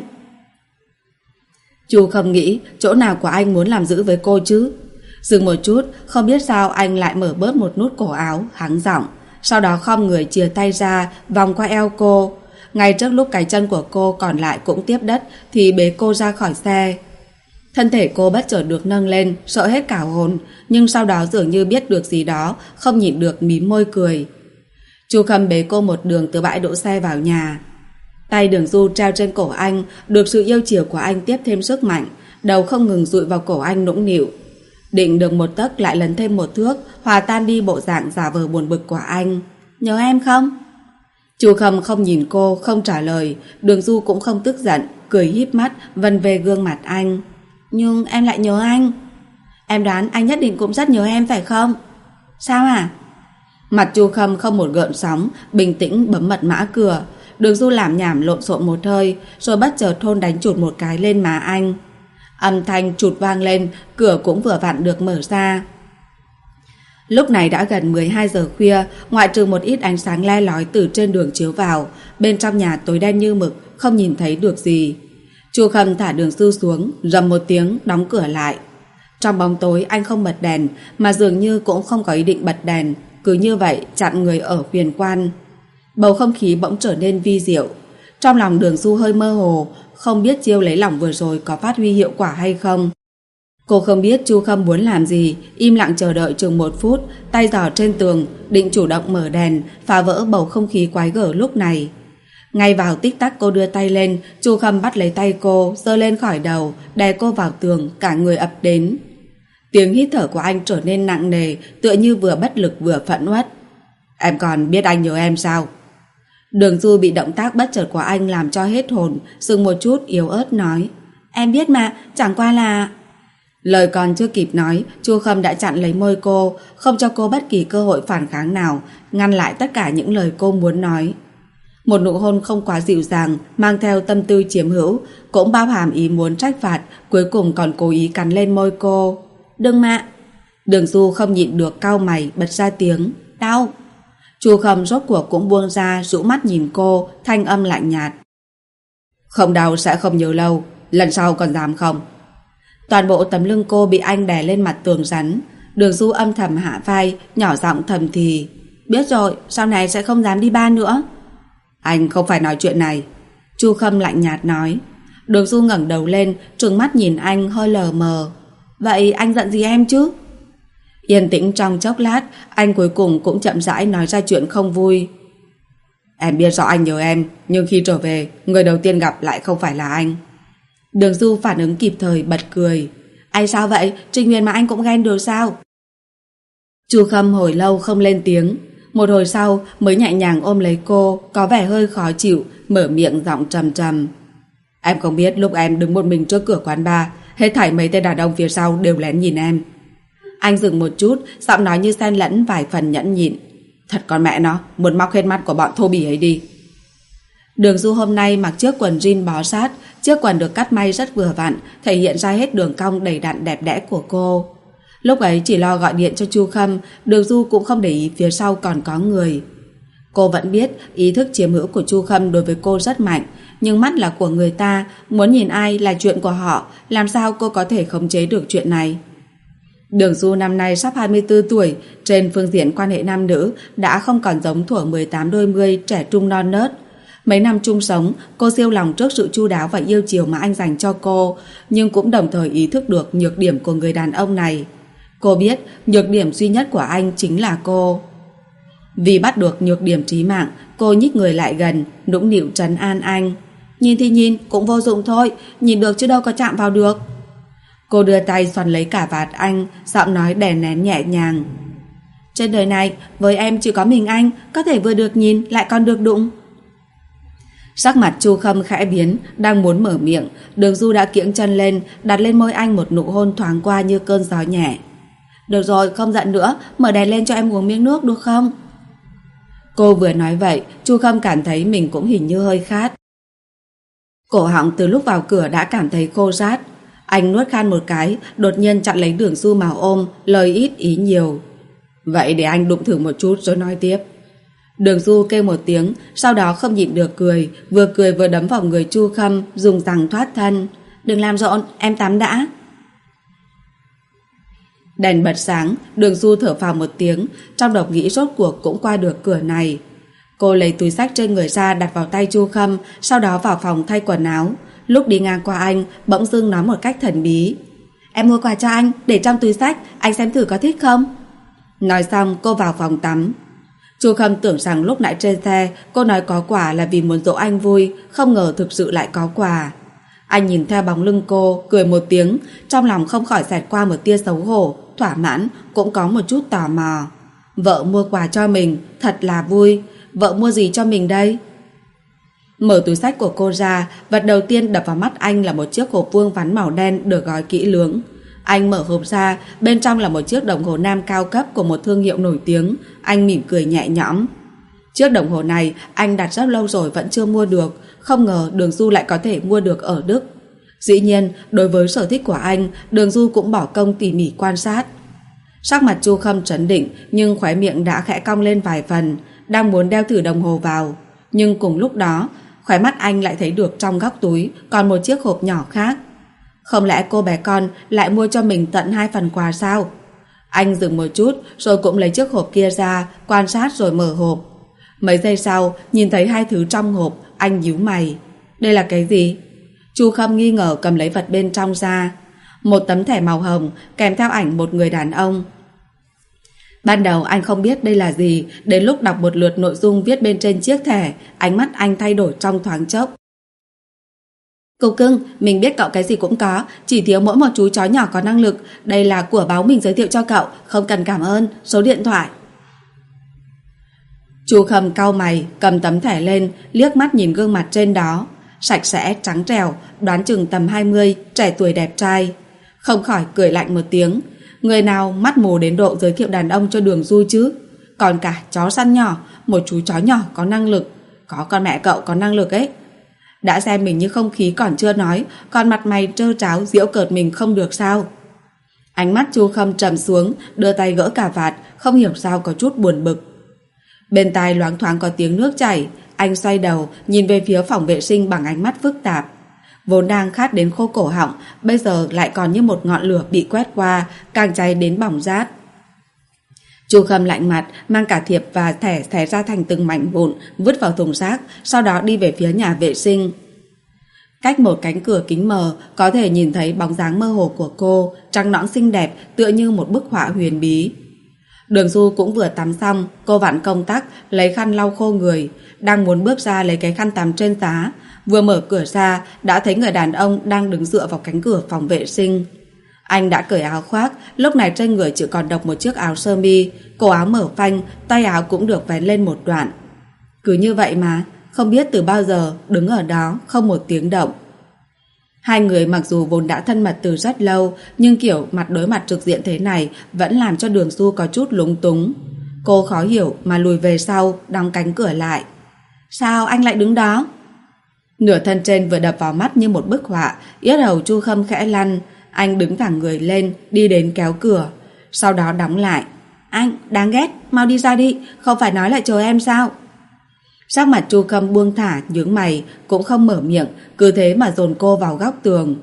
Chu không nghĩ chỗ nào của anh muốn làm dữ với cô chứ. Dừng một chút, không biết sao anh lại mở bớt một nút cổ áo, hắng giọng. Sau đó khom người chìa tay ra, vòng qua eo cô. Ngay trước lúc cái chân của cô còn lại cũng tiếp đất thì bế cô ra khỏi xe. Thân thể cô bất chợt được nâng lên, sợ hết cả hồn, nhưng sau đó dường như biết được gì đó, không nhịn được mím môi cười. Chu Khâm bế cô một đường từ bãi đỗ xe vào nhà. Tay Đường Du treo trên cổ anh, được sự yêu chiều của anh tiếp thêm sức mạnh, đầu không ngừng dụi vào cổ anh nũng nịu. Định được một tấc lại lấn thêm một thước, hòa tan đi bộ dạng giả vờ buồn bực của anh. Nhớ em không? Chu Khâm không nhìn cô, không trả lời. Đường Du cũng không tức giận, cười híp mắt vần về gương mặt anh. Nhưng em lại nhớ anh. Em đoán anh nhất định cũng rất nhớ em phải không? Sao à? Mặt Chu Khâm không một gợn sóng, bình tĩnh bấm mật mã cửa. Đường Du làm nhảm lộn xộn một hơi, rồi bất chợt thôn đánh chụt một cái lên má anh. Âm thanh chụt vang lên, cửa cũng vừa vặn được mở ra. Lúc này đã gần mười hai giờ khuya, ngoại trừ một ít ánh sáng le lói từ trên đường chiếu vào, bên trong nhà tối đen như mực, không nhìn thấy được gì. Chu Khâm thả Đường Du xuống, rầm một tiếng, đóng cửa lại. Trong bóng tối anh không bật đèn, mà dường như cũng không có ý định bật đèn, cứ như vậy chặn người ở huyền quan. Bầu không khí bỗng trở nên vi diệu. Trong lòng Đường Du hơi mơ hồ, không biết chiêu lấy lòng vừa rồi có phát huy hiệu quả hay không. Cô không biết Chu Khâm muốn làm gì, im lặng chờ đợi chừng một phút, tay giỏ trên tường, định chủ động mở đèn, phá vỡ bầu không khí quái gở lúc này. Ngay vào tích tắc cô đưa tay lên, Chu Khâm bắt lấy tay cô, giơ lên khỏi đầu, đè cô vào tường, cả người ập đến. Tiếng hít thở của anh trở nên nặng nề, tựa như vừa bất lực vừa phẫn uất. Em còn biết anh nhớ em sao? Đường Du bị động tác bất chợt của anh làm cho hết hồn, dừng một chút yếu ớt nói. Em biết mà, chẳng qua là... Lời còn chưa kịp nói, Chu Khâm đã chặn lấy môi cô, không cho cô bất kỳ cơ hội phản kháng nào, ngăn lại tất cả những lời cô muốn nói. Một nụ hôn không quá dịu dàng, mang theo tâm tư chiếm hữu, cũng bao hàm ý muốn trách phạt, cuối cùng còn cố ý cắn lên môi cô. Đừng mà. Đường Du không nhịn được cau mày, bật ra tiếng. Đau. Chu Khâm rốt cuộc cũng buông ra, rũ mắt nhìn cô, thanh âm lạnh nhạt. Không đau sẽ không nhớ lâu, lần sau còn dám không? Toàn bộ tấm lưng cô bị anh đè lên mặt tường rắn. Đường Du âm thầm hạ vai, nhỏ giọng thầm thì. Biết rồi, sau này sẽ không dám đi ba nữa. Anh không phải nói chuyện này. Chu Khâm lạnh nhạt nói. Đường Du ngẩng đầu lên, trừng mắt nhìn anh hơi lờ mờ. Vậy anh giận gì em chứ? Yên tĩnh trong chốc lát, anh cuối cùng cũng chậm rãi nói ra chuyện không vui. Em biết rõ anh nhớ em, nhưng khi trở về, người đầu tiên gặp lại không phải là anh. Đường Du phản ứng kịp thời, bật cười. Anh sao vậy? Trình Huyền mà anh cũng ghen được sao? Chu Khâm hồi lâu không lên tiếng. Một hồi sau mới nhẹ nhàng ôm lấy cô, có vẻ hơi khó chịu, mở miệng giọng trầm trầm. Em không biết lúc em đứng một mình trước cửa quán bar, hết thảy mấy tên đàn ông phía sau đều lén nhìn em. Anh dừng một chút, giọng nói như xen lẫn vài phần nhẫn nhịn. Thật con mẹ nó, muốn móc hết mắt của bọn thô bỉ ấy đi. Đường Du hôm nay mặc chiếc quần jean bó sát, chiếc quần được cắt may rất vừa vặn, thể hiện ra hết đường cong đầy đặn đẹp đẽ của cô. Lúc ấy chỉ lo gọi điện cho Chu Khâm, Đường Du cũng không để ý phía sau còn có người. Cô vẫn biết ý thức chiếm hữu của Chu Khâm đối với cô rất mạnh, nhưng mắt là của người ta, muốn nhìn ai là chuyện của họ, làm sao cô có thể khống chế được chuyện này. Đường Du năm nay sắp hai mươi tư tuổi, trên phương diện quan hệ nam nữ đã không còn giống thuở mười tám đôi mươi trẻ trung non nớt. Mấy năm chung sống, cô siêu lòng trước sự chu đáo và yêu chiều mà anh dành cho cô, nhưng cũng đồng thời ý thức được nhược điểm của người đàn ông này. Cô biết nhược điểm duy nhất của anh chính là cô. Vì bắt được nhược điểm chí mạng, cô nhích người lại gần, nũng nịu trấn an anh. Nhìn thì nhìn, cũng vô dụng thôi, nhìn được chứ đâu có chạm vào được. Cô đưa tay xoắn lấy cà vạt anh, giọng nói đè nén nhẹ nhàng. Trên đời này, với em chỉ có mình anh, có thể vừa được nhìn lại còn được đụng. Sắc mặt Chu Khâm khẽ biến, đang muốn mở miệng, Đường Du đã kiễng chân lên, đặt lên môi anh một nụ hôn thoáng qua như cơn gió nhẹ. Được rồi, không giận nữa, mở đèn lên cho em uống miếng nước được không? Cô vừa nói vậy, Chu Khâm cảm thấy mình cũng hình như hơi khát. Cổ họng từ lúc vào cửa đã cảm thấy khô rát. Anh nuốt khan một cái, đột nhiên chặn lấy Đường Du mà ôm, lời ít ý nhiều. Vậy để anh đụng thử một chút rồi nói tiếp. Đường Du kêu một tiếng, sau đó không nhịn được cười, vừa cười vừa đấm vào người Chu Khâm, dùng rằng thoát thân. Đừng làm rộn, em tắm đã. Đèn bật sáng, Đường Du thở phào một tiếng, trong đầu nghĩ rốt cuộc cũng qua được cửa này. Cô lấy túi xách trên người ra đặt vào tay Chu Khâm, sau đó vào phòng thay quần áo. Lúc đi ngang qua anh, bỗng dưng nói một cách thần bí. Em mua quà cho anh, để trong túi xách, anh xem thử có thích không? Nói xong cô vào phòng tắm. Chu Khâm tưởng rằng lúc nãy trên xe cô nói có quà là vì muốn dỗ anh vui, không ngờ thực sự lại có quà. Anh nhìn theo bóng lưng cô, cười một tiếng, trong lòng không khỏi xẹt qua một tia xấu hổ, thỏa mãn, cũng có một chút tò mò. Vợ mua quà cho mình, thật là vui. Vợ mua gì cho mình đây? Mở túi xách của cô ra, vật đầu tiên đập vào mắt anh là một chiếc hộp vuông vắn màu đen được gói kỹ lưỡng. Anh mở hộp ra, bên trong là một chiếc đồng hồ nam cao cấp của một thương hiệu nổi tiếng. Anh mỉm cười nhẹ nhõm. Chiếc đồng hồ này anh đặt rất lâu rồi vẫn chưa mua được, không ngờ Đường Du lại có thể mua được ở Đức. Dĩ nhiên, đối với sở thích của anh, Đường Du cũng bỏ công tỉ mỉ quan sát. Sắc mặt Chu Khâm trấn định, nhưng khóe miệng đã khẽ cong lên vài phần, đang muốn đeo thử đồng hồ vào. Nhưng cùng lúc đó, khóe mắt anh lại thấy được trong góc túi còn một chiếc hộp nhỏ khác. Không lẽ cô bé con lại mua cho mình tận hai phần quà sao? Anh dừng một chút rồi cũng lấy chiếc hộp kia ra, quan sát rồi mở hộp. Mấy giây sau, nhìn thấy hai thứ trong hộp, anh nhíu mày. Đây là cái gì? Chu Khâm nghi ngờ cầm lấy vật bên trong ra. Một tấm thẻ màu hồng kèm theo ảnh một người đàn ông. Ban đầu anh không biết đây là gì, đến lúc đọc một lượt nội dung viết bên trên chiếc thẻ, ánh mắt anh thay đổi trong thoáng chốc. Cậu cưng, mình biết cậu cái gì cũng có, chỉ thiếu mỗi một chú chó nhỏ có năng lực. Đây là của báo mình giới thiệu cho cậu, không cần cảm ơn, số điện thoại. Chu Khâm cau mày, cầm tấm thẻ lên, liếc mắt nhìn gương mặt trên đó. Sạch sẽ, trắng trẻo, đoán chừng tầm hai mươi, trẻ tuổi đẹp trai. Không khỏi cười lạnh một tiếng. Người nào mắt mù đến độ giới thiệu đàn ông cho Đường Du chứ? Còn cả chó săn nhỏ, một chú chó nhỏ có năng lực. Có con mẹ cậu có năng lực ấy. Đã xem mình như không khí còn chưa nói, còn mặt mày trơ tráo giễu cợt mình không được sao? Ánh mắt Chu Khâm trầm xuống, đưa tay gỡ cà vạt, không hiểu sao có chút buồn bực. Bên tai loáng thoáng có tiếng nước chảy, anh xoay đầu, nhìn về phía phòng vệ sinh bằng ánh mắt phức tạp. Vốn đang khát đến khô cổ họng, bây giờ lại còn như một ngọn lửa bị quét qua, càng cháy đến bỏng rát. Chu Khâm lạnh mặt, mang cả thiệp và thẻ xé ra thành từng mảnh vụn, vứt vào thùng rác, sau đó đi về phía nhà vệ sinh. Cách một cánh cửa kính mờ, có thể nhìn thấy bóng dáng mơ hồ của cô, trắng nõn xinh đẹp, tựa như một bức họa huyền bí. Đường Du cũng vừa tắm xong, cô vặn công tắc, lấy khăn lau khô người, đang muốn bước ra lấy cái khăn tắm trên giá. Vừa mở cửa ra, đã thấy người đàn ông đang đứng dựa vào cánh cửa phòng vệ sinh. Anh đã cởi áo khoác, lúc này trên người chỉ còn độc một chiếc áo sơ mi, cổ áo mở phanh, tay áo cũng được vén lên một đoạn. Cứ như vậy mà, không biết từ bao giờ đứng ở đó không một tiếng động. Hai người mặc dù vốn đã thân mật từ rất lâu, nhưng kiểu mặt đối mặt trực diện thế này vẫn làm cho Đường Du có chút lúng túng. Cô khó hiểu mà lùi về sau, đóng cánh cửa lại. Sao anh lại đứng đó? Nửa thân trên vừa đập vào mắt như một bức họa, yết hầu Chu Khâm khẽ lăn. Anh đứng thẳng người lên, đi đến kéo cửa, sau đó đóng lại. Anh, đáng ghét, mau đi ra đi, không phải nói lại chờ em sao? Sắc mặt Chu Khâm buông thả, nhướng mày, cũng không mở miệng, cứ thế mà dồn cô vào góc tường.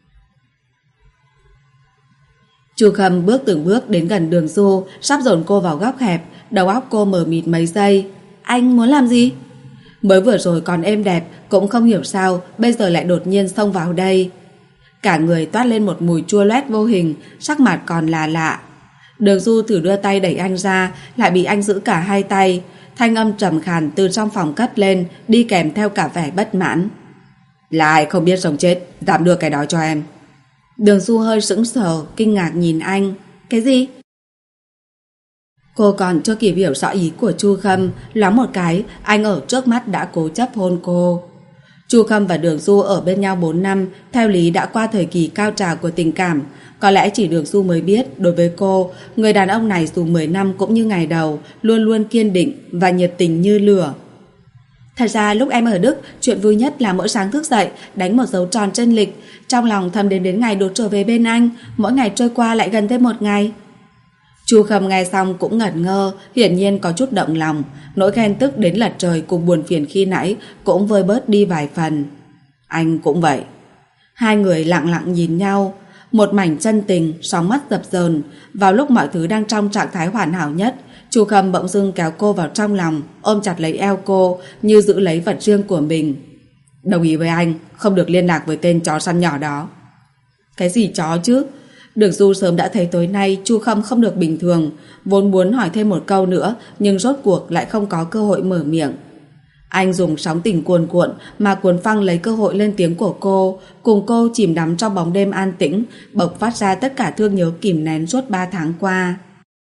Chu Khâm bước từng bước đến gần Đường Du, sắp dồn cô vào góc hẹp, đầu óc cô mờ mịt mấy giây. Anh muốn làm gì? Mới vừa rồi còn êm đẹp, cũng không hiểu sao bây giờ lại đột nhiên xông vào đây. Cả người toát lên một mùi chua loét vô hình, sắc mặt còn là lạ. Đường Du thử đưa tay đẩy anh ra, lại bị anh giữ cả hai tay. Thanh âm trầm khàn từ trong phòng cất lên, đi kèm theo cả vẻ bất mãn. Là ai không biết sống chết dám đưa cái đó cho em? Đường Du hơi sững sờ, kinh ngạc nhìn anh. Cái gì? Cô còn chưa kịp hiểu rõ ý của Chu Khâm, loáng một cái, anh ở trước mắt đã cố chấp hôn cô. Chu Khâm và Đường Du ở bên nhau bốn năm, theo lý đã qua thời kỳ cao trào của tình cảm. Có lẽ chỉ Đường Du mới biết, đối với cô, người đàn ông này dù mười năm cũng như ngày đầu, luôn luôn kiên định và nhiệt tình như lửa. Thật ra lúc em ở Đức, chuyện vui nhất là mỗi sáng thức dậy, đánh một dấu tròn trên lịch, trong lòng thầm đến đến ngày được trở về bên anh, mỗi ngày trôi qua lại gần thêm một ngày. Chu Khâm nghe xong cũng ngẩn ngơ, hiển nhiên có chút động lòng, nỗi ghen tức đến lật trời cùng buồn phiền khi nãy cũng vơi bớt đi vài phần. Anh cũng vậy. Hai người lặng lặng nhìn nhau, một mảnh chân tình, sóng mắt dập dờn. Vào lúc mọi thứ đang trong trạng thái hoàn hảo nhất, Chu Khâm bỗng dưng kéo cô vào trong lòng, ôm chặt lấy eo cô như giữ lấy vật riêng của mình. Đồng ý với anh, không được liên lạc với tên chó săn nhỏ đó. Cái gì chó chứ? Đường Du sớm đã thấy tối nay Chu Khâm không được bình thường, vốn muốn hỏi thêm một câu nữa, nhưng rốt cuộc lại không có cơ hội mở miệng. Anh dùng sóng tình cuồn cuộn mà cuốn phăng lấy cơ hội lên tiếng của cô, cùng cô chìm đắm trong bóng đêm an tĩnh, bộc phát ra tất cả thương nhớ kìm nén suốt ba tháng qua.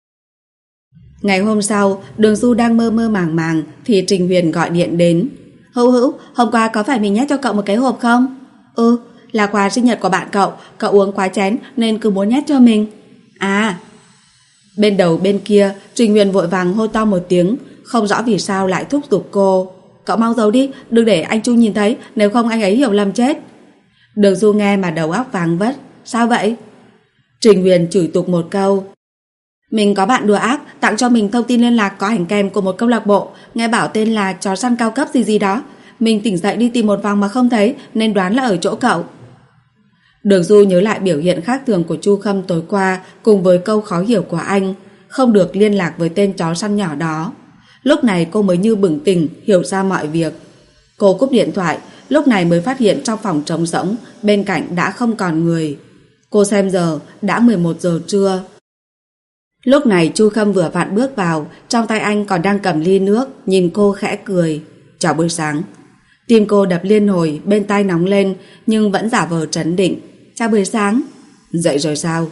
Ngày hôm sau, Đường Du đang mơ mơ màng màng thì Trình Huyền gọi điện đến. Hữu Hữu, hôm qua có phải mình nhét cho cậu một cái hộp không? Ừ, là quà sinh nhật của bạn cậu, cậu uống quá chén nên cứ muốn nhét cho mình. À. Bên đầu bên kia, Trình Huyền vội vàng hô to một tiếng, không rõ vì sao lại thúc giục cô. Cậu mau giấu đi, đừng để anh Chu nhìn thấy, nếu không anh ấy hiểu lầm chết. Đường Du nghe mà đầu óc váng vất. Sao vậy? Trình Huyền chửi tục một câu. Mình có bạn đùa ác tặng cho mình thông tin liên lạc có ảnh kèm của một câu lạc bộ, nghe bảo tên là chó săn cao cấp gì gì đó. Mình tỉnh dậy đi tìm một vòng mà không thấy, nên đoán là ở chỗ cậu. Đường Du nhớ lại biểu hiện khác thường của Chu Khâm tối qua, cùng với câu khó hiểu của anh, không được liên lạc với tên chó săn nhỏ đó. Lúc này cô mới như bừng tỉnh, hiểu ra mọi việc. Cô cúp điện thoại, lúc này mới phát hiện trong phòng trống rỗng, bên cạnh đã không còn người. Cô xem giờ, đã mười một giờ trưa. Lúc này Chu Khâm vừa vặn bước vào, trong tay anh còn đang cầm ly nước, nhìn cô khẽ cười. Chào buổi sáng. Tim cô đập liên hồi, bên tai nóng lên, nhưng vẫn giả vờ trấn định. Chào buổi sáng. Dậy rồi sao?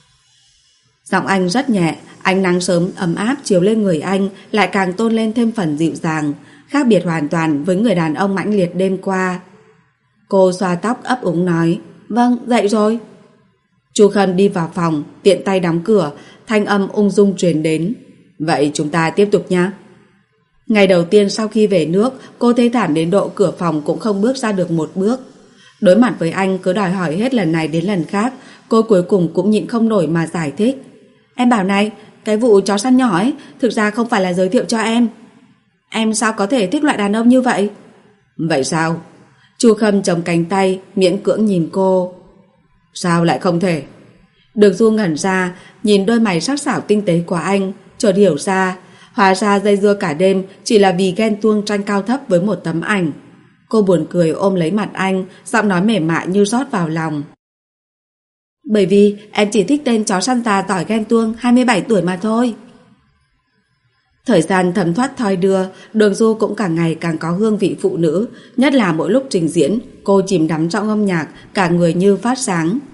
Giọng anh rất nhẹ, ánh nắng sớm ấm áp chiếu lên người anh lại càng tôn lên thêm phần dịu dàng, khác biệt hoàn toàn với người đàn ông mãnh liệt đêm qua. Cô xoa tóc ấp úng nói. Vâng, dậy rồi. Chu Khâm đi vào phòng, tiện tay đóng cửa, thanh âm ung dung truyền đến. Vậy chúng ta tiếp tục nhé. Ngày đầu tiên sau khi về nước, cô thê thảm đến độ cửa phòng cũng không bước ra được một bước. Đối mặt với anh cứ đòi hỏi hết lần này đến lần khác, cô cuối cùng cũng nhịn không nổi mà giải thích. Em bảo này, cái vụ chó săn nhỏ ấy thực ra không phải là giới thiệu cho em. Em sao có thể thích loại đàn ông như vậy? Vậy sao? Chu Khâm chống cánh tay, miễn cưỡng nhìn cô. Sao lại không thể? Đường Du ngẩn ra, nhìn đôi mày sắc sảo tinh tế của anh, chợt hiểu ra, hóa ra dây dưa cả đêm chỉ là vì ghen tuông tranh cao thấp với một tấm ảnh. Cô buồn cười ôm lấy mặt anh, giọng nói mềm mại như rót vào lòng. Bởi vì em chỉ thích tên chó săn già tỏi ghen tuông hai mươi bảy tuổi mà thôi. Thời gian thấm thoát thoi đưa, Đường Du cũng càng ngày càng có hương vị phụ nữ, nhất là mỗi lúc trình diễn, cô chìm đắm trong âm nhạc, cả người như phát sáng.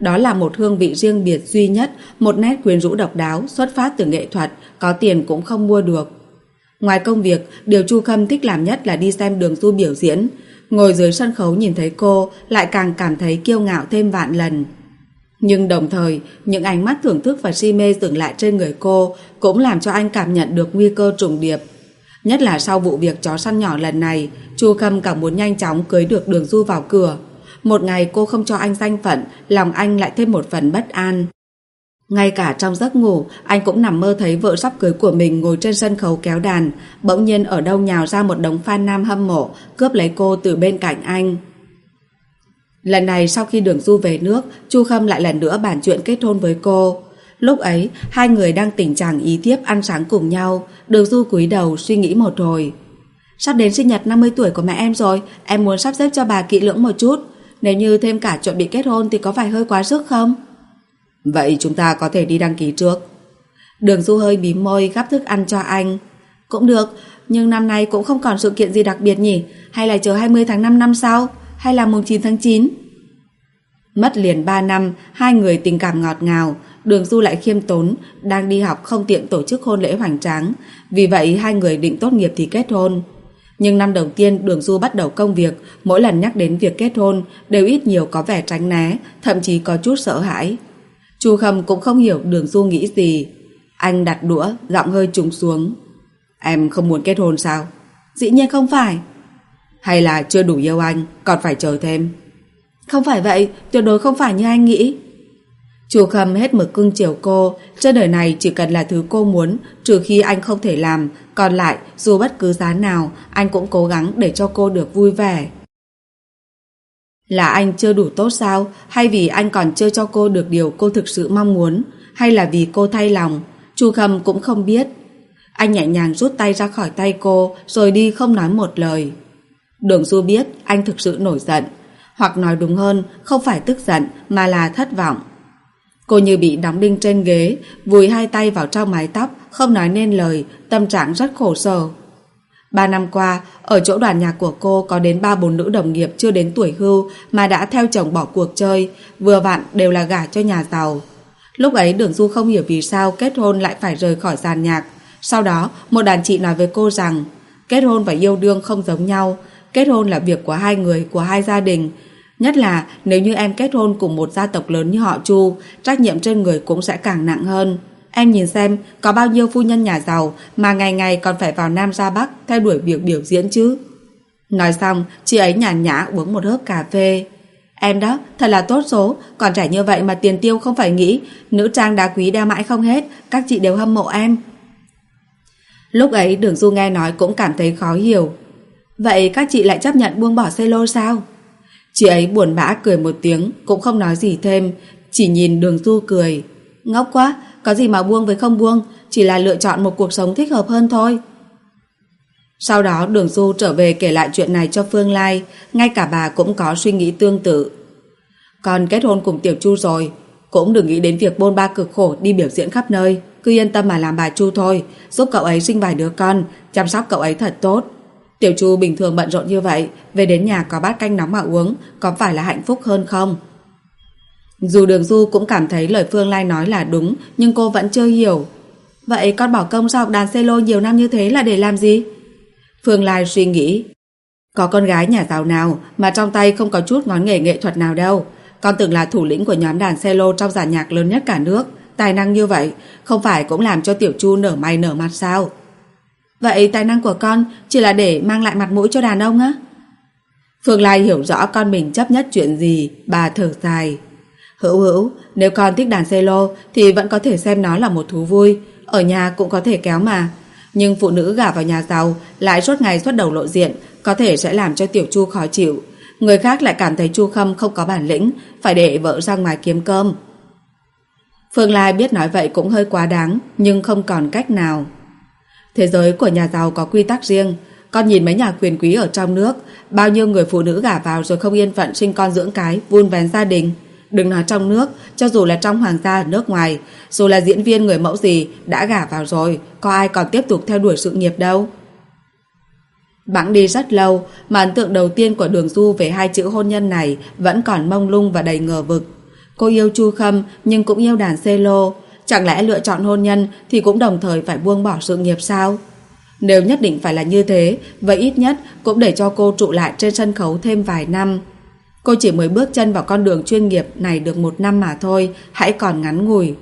Đó là một hương vị riêng biệt duy nhất, một nét quyến rũ độc đáo xuất phát từ nghệ thuật, có tiền cũng không mua được. Ngoài công việc, điều Chu Khâm thích làm nhất là đi xem Đường Du biểu diễn. Ngồi dưới sân khấu nhìn thấy cô lại càng cảm thấy kiêu ngạo thêm vạn lần. Nhưng đồng thời, những ánh mắt thưởng thức và si mê dừng lại trên người cô cũng làm cho anh cảm nhận được nguy cơ trùng điệp. Nhất là sau vụ việc chó săn nhỏ lần này, Chu Khâm càng muốn nhanh chóng cưới được Đường Du vào cửa. Một ngày cô không cho anh danh phận, lòng anh lại thêm một phần bất an. Ngay cả trong giấc ngủ, anh cũng nằm mơ thấy vợ sắp cưới của mình ngồi trên sân khấu kéo đàn. Bỗng nhiên ở đâu nhào ra một đống fan nam hâm mộ, cướp lấy cô từ bên cạnh anh. Lần này sau khi Đường Du về nước, Chu Khâm lại lần nữa bàn chuyện kết hôn với cô. Lúc ấy, hai người đang tình trạng ý thiếp ăn sáng cùng nhau. Đường Du cúi đầu suy nghĩ một hồi. Sắp đến sinh nhật năm mươi tuổi của mẹ em rồi, em muốn sắp xếp cho bà kỹ lưỡng một chút. Nếu như thêm cả chuẩn bị kết hôn thì có phải hơi quá sức không? Vậy chúng ta có thể đi đăng ký trước. Đường Du hơi bím môi gắp thức ăn cho anh. Cũng được, nhưng năm nay cũng không còn sự kiện gì đặc biệt nhỉ? Hay là chờ hai mươi tháng năm năm sau? Hay là mùng chín tháng chín? Mất liền ba năm, hai người tình cảm ngọt ngào. Đường Du lại khiêm tốn, đang đi học không tiện tổ chức hôn lễ hoành tráng. Vì vậy hai người định tốt nghiệp thì kết hôn. Nhưng năm đầu tiên Đường Du bắt đầu công việc, mỗi lần nhắc đến việc kết hôn đều ít nhiều có vẻ tránh né, thậm chí có chút sợ hãi. Chu Khâm cũng không hiểu Đường Du nghĩ gì. Anh đặt đũa, giọng hơi trùng xuống. Em không muốn kết hôn sao? Dĩ nhiên không phải. Hay là chưa đủ yêu anh, còn phải chờ thêm? Không phải vậy, tuyệt đối không phải như anh nghĩ. Chu Khâm hết mực cưng chiều cô. Trên đời này chỉ cần là thứ cô muốn, trừ khi anh không thể làm, còn lại dù bất cứ giá nào anh cũng cố gắng để cho cô được vui vẻ. Là anh chưa đủ tốt sao? Hay vì anh còn chưa cho cô được điều cô thực sự mong muốn? Hay là vì cô thay lòng? Chu Khâm cũng không biết. Anh nhẹ nhàng rút tay ra khỏi tay cô rồi đi không nói một lời. Đường Du biết anh thực sự nổi giận, hoặc nói đúng hơn không phải tức giận mà là thất vọng. Cô như bị đóng đinh trên ghế, vùi hai tay vào trong mái tóc, không nói nên lời, tâm trạng rất khổ sở. Ba năm qua, ở chỗ đoàn nhạc của cô có đến ba bốn nữ đồng nghiệp chưa đến tuổi hưu mà đã theo chồng bỏ cuộc chơi, vừa vặn đều là gả cho nhà giàu. Lúc ấy Đường Du không hiểu vì sao kết hôn lại phải rời khỏi dàn nhạc. Sau đó, một đàn chị nói với cô rằng kết hôn và yêu đương không giống nhau, kết hôn là việc của hai người, của hai gia đình. Nhất là nếu như em kết hôn cùng một gia tộc lớn như họ Chu, trách nhiệm trên người cũng sẽ càng nặng hơn. Em nhìn xem, có bao nhiêu phu nhân nhà giàu mà ngày ngày còn phải vào Nam ra Bắc theo đuổi việc biểu diễn chứ. Nói xong, chị ấy nhàn nhã uống một hớp cà phê. Em đó, thật là tốt số, còn trẻ như vậy mà tiền tiêu không phải nghĩ, nữ trang đá quý đeo mãi không hết, các chị đều hâm mộ em. Lúc ấy Đường Du nghe nói cũng cảm thấy khó hiểu. Vậy các chị lại chấp nhận buông bỏ cello sao? Chị ấy buồn bã cười một tiếng, cũng không nói gì thêm, chỉ nhìn Đường Du cười. Ngốc quá, có gì mà buông với không buông, chỉ là lựa chọn một cuộc sống thích hợp hơn thôi. Sau đó Đường Du trở về kể lại chuyện này cho Phương Lai, ngay cả bà cũng có suy nghĩ tương tự. Con kết hôn cùng Tiểu Chu rồi, cũng đừng nghĩ đến việc bôn ba cực khổ đi biểu diễn khắp nơi, cứ yên tâm mà làm bà Chu thôi, giúp cậu ấy sinh vài đứa con, chăm sóc cậu ấy thật tốt. Tiểu Chu bình thường bận rộn như vậy, về đến nhà có bát canh nóng mà uống, có phải là hạnh phúc hơn không? Dù Đường Du cũng cảm thấy lời Phương Lai nói là đúng, nhưng cô vẫn chưa hiểu. Vậy con bỏ công ra học đàn cello nhiều năm như thế là để làm gì? Phương Lai suy nghĩ. Có con gái nhà giàu nào mà trong tay không có chút ngón nghề nghệ thuật nào đâu. Con từng là thủ lĩnh của nhóm đàn cello trong dàn nhạc lớn nhất cả nước. Tài năng như vậy, không phải cũng làm cho Tiểu Chu nở mày nở mặt sao? Vậy tài năng của con chỉ là để mang lại mặt mũi cho đàn ông á? Phương Lai hiểu rõ con mình chấp nhất chuyện gì, bà thở dài. Hữu hữu, nếu con thích đàn cello thì vẫn có thể xem nó là một thú vui, ở nhà cũng có thể kéo mà. Nhưng phụ nữ gả vào nhà giàu lại suốt ngày xuất đầu lộ diện, có thể sẽ làm cho Tiểu Chu khó chịu. Người khác lại cảm thấy Chu Khâm không có bản lĩnh, phải để vợ ra ngoài kiếm cơm. Phương Lai biết nói vậy cũng hơi quá đáng, nhưng không còn cách nào. Thế giới của nhà giàu có quy tắc riêng. Con nhìn mấy nhà quyền quý ở trong nước, bao nhiêu người phụ nữ gả vào rồi không yên phận sinh con dưỡng cái, vun vén gia đình. Đừng nói trong nước, cho dù là trong hoàng gia ở nước ngoài, dù là diễn viên người mẫu gì, đã gả vào rồi, có ai còn tiếp tục theo đuổi sự nghiệp đâu. Bẵng đi rất lâu, mà ấn tượng đầu tiên của Đường Du về hai chữ hôn nhân này vẫn còn mông lung và đầy ngờ vực. Cô yêu Chu Khâm nhưng cũng yêu đàn cello. Chẳng lẽ lựa chọn hôn nhân thì cũng đồng thời phải buông bỏ sự nghiệp sao? Nếu nhất định phải là như thế, vậy ít nhất cũng để cho cô trụ lại trên sân khấu thêm vài năm. Cô chỉ mới bước chân vào con đường chuyên nghiệp này được một năm mà thôi, hãy còn ngắn ngủi.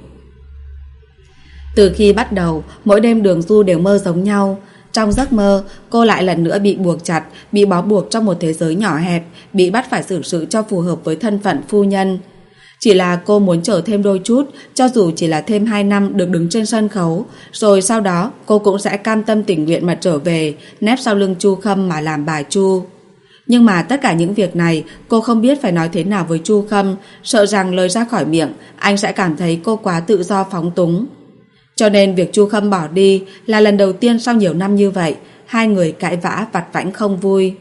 Từ khi bắt đầu, mỗi đêm Đường Du đều mơ giống nhau. Trong giấc mơ, cô lại lần nữa bị buộc chặt, bị bó buộc trong một thế giới nhỏ hẹp, bị bắt phải xử sự cho phù hợp với thân phận phu nhân. Chỉ là cô muốn chờ thêm đôi chút, cho dù chỉ là thêm hai năm được đứng trên sân khấu, rồi sau đó cô cũng sẽ cam tâm tình nguyện mà trở về, nép sau lưng Chu Khâm mà làm bà Chu. Nhưng mà tất cả những việc này cô không biết phải nói thế nào với Chu Khâm, sợ rằng lời ra khỏi miệng anh sẽ cảm thấy cô quá tự do phóng túng. Cho nên việc Chu Khâm bỏ đi là lần đầu tiên sau nhiều năm như vậy, hai người cãi vã vặt vãnh không vui.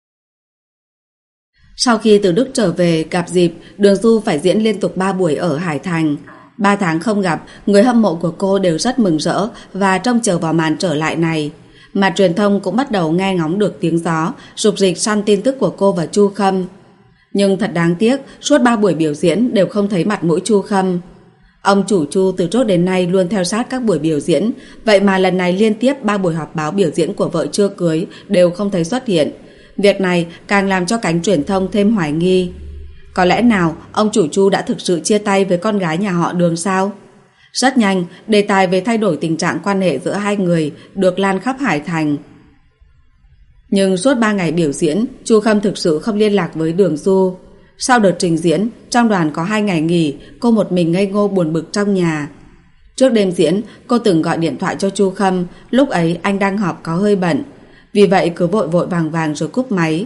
Sau khi từ Đức trở về, gặp dịp Đường Du phải diễn liên tục ba buổi ở Hải Thành. Ba tháng không gặp, người hâm mộ của cô đều rất mừng rỡ và trông chờ vào màn trở lại này. Mà truyền thông cũng bắt đầu nghe ngóng được tiếng gió, rục rịch săn tin tức của cô và Chu Khâm. Nhưng thật đáng tiếc, suốt ba buổi biểu diễn đều không thấy mặt mũi Chu Khâm. Ông chủ Chu từ trước đến nay luôn theo sát các buổi biểu diễn, vậy mà lần này liên tiếp ba buổi họp báo biểu diễn của vợ chưa cưới đều không thấy xuất hiện. Việc này càng làm cho cánh truyền thông thêm hoài nghi. Có lẽ nào ông chủ Chu đã thực sự chia tay với con gái nhà họ Đường sao? Rất nhanh, đề tài về thay đổi tình trạng quan hệ giữa hai người được lan khắp Hải Thành. Nhưng suốt ba ngày biểu diễn, Chu Khâm thực sự không liên lạc với Đường Du. Sau đợt trình diễn, trong đoàn có hai ngày nghỉ, cô một mình ngây ngô buồn bực trong nhà. Trước đêm diễn, cô từng gọi điện thoại cho Chu Khâm, lúc ấy anh đang họp có hơi bận. Vì vậy cứ vội vội vàng vàng rồi cúp máy.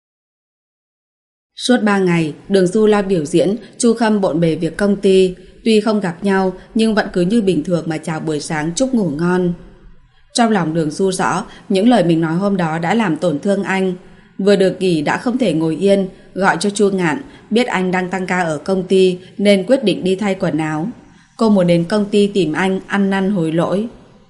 Suốt ba ngày, Đường Du lo biểu diễn, Chu Khâm bộn bề việc công ty. Tuy không gặp nhau, nhưng vẫn cứ như bình thường mà chào buổi sáng chúc ngủ ngon. Trong lòng Đường Du rõ, những lời mình nói hôm đó đã làm tổn thương anh. Vừa được nghỉ đã không thể ngồi yên, gọi cho Chu Ngạn, biết anh đang tăng ca ở công ty nên quyết định đi thay quần áo. Cô muốn đến công ty tìm anh ăn năn hối lỗi.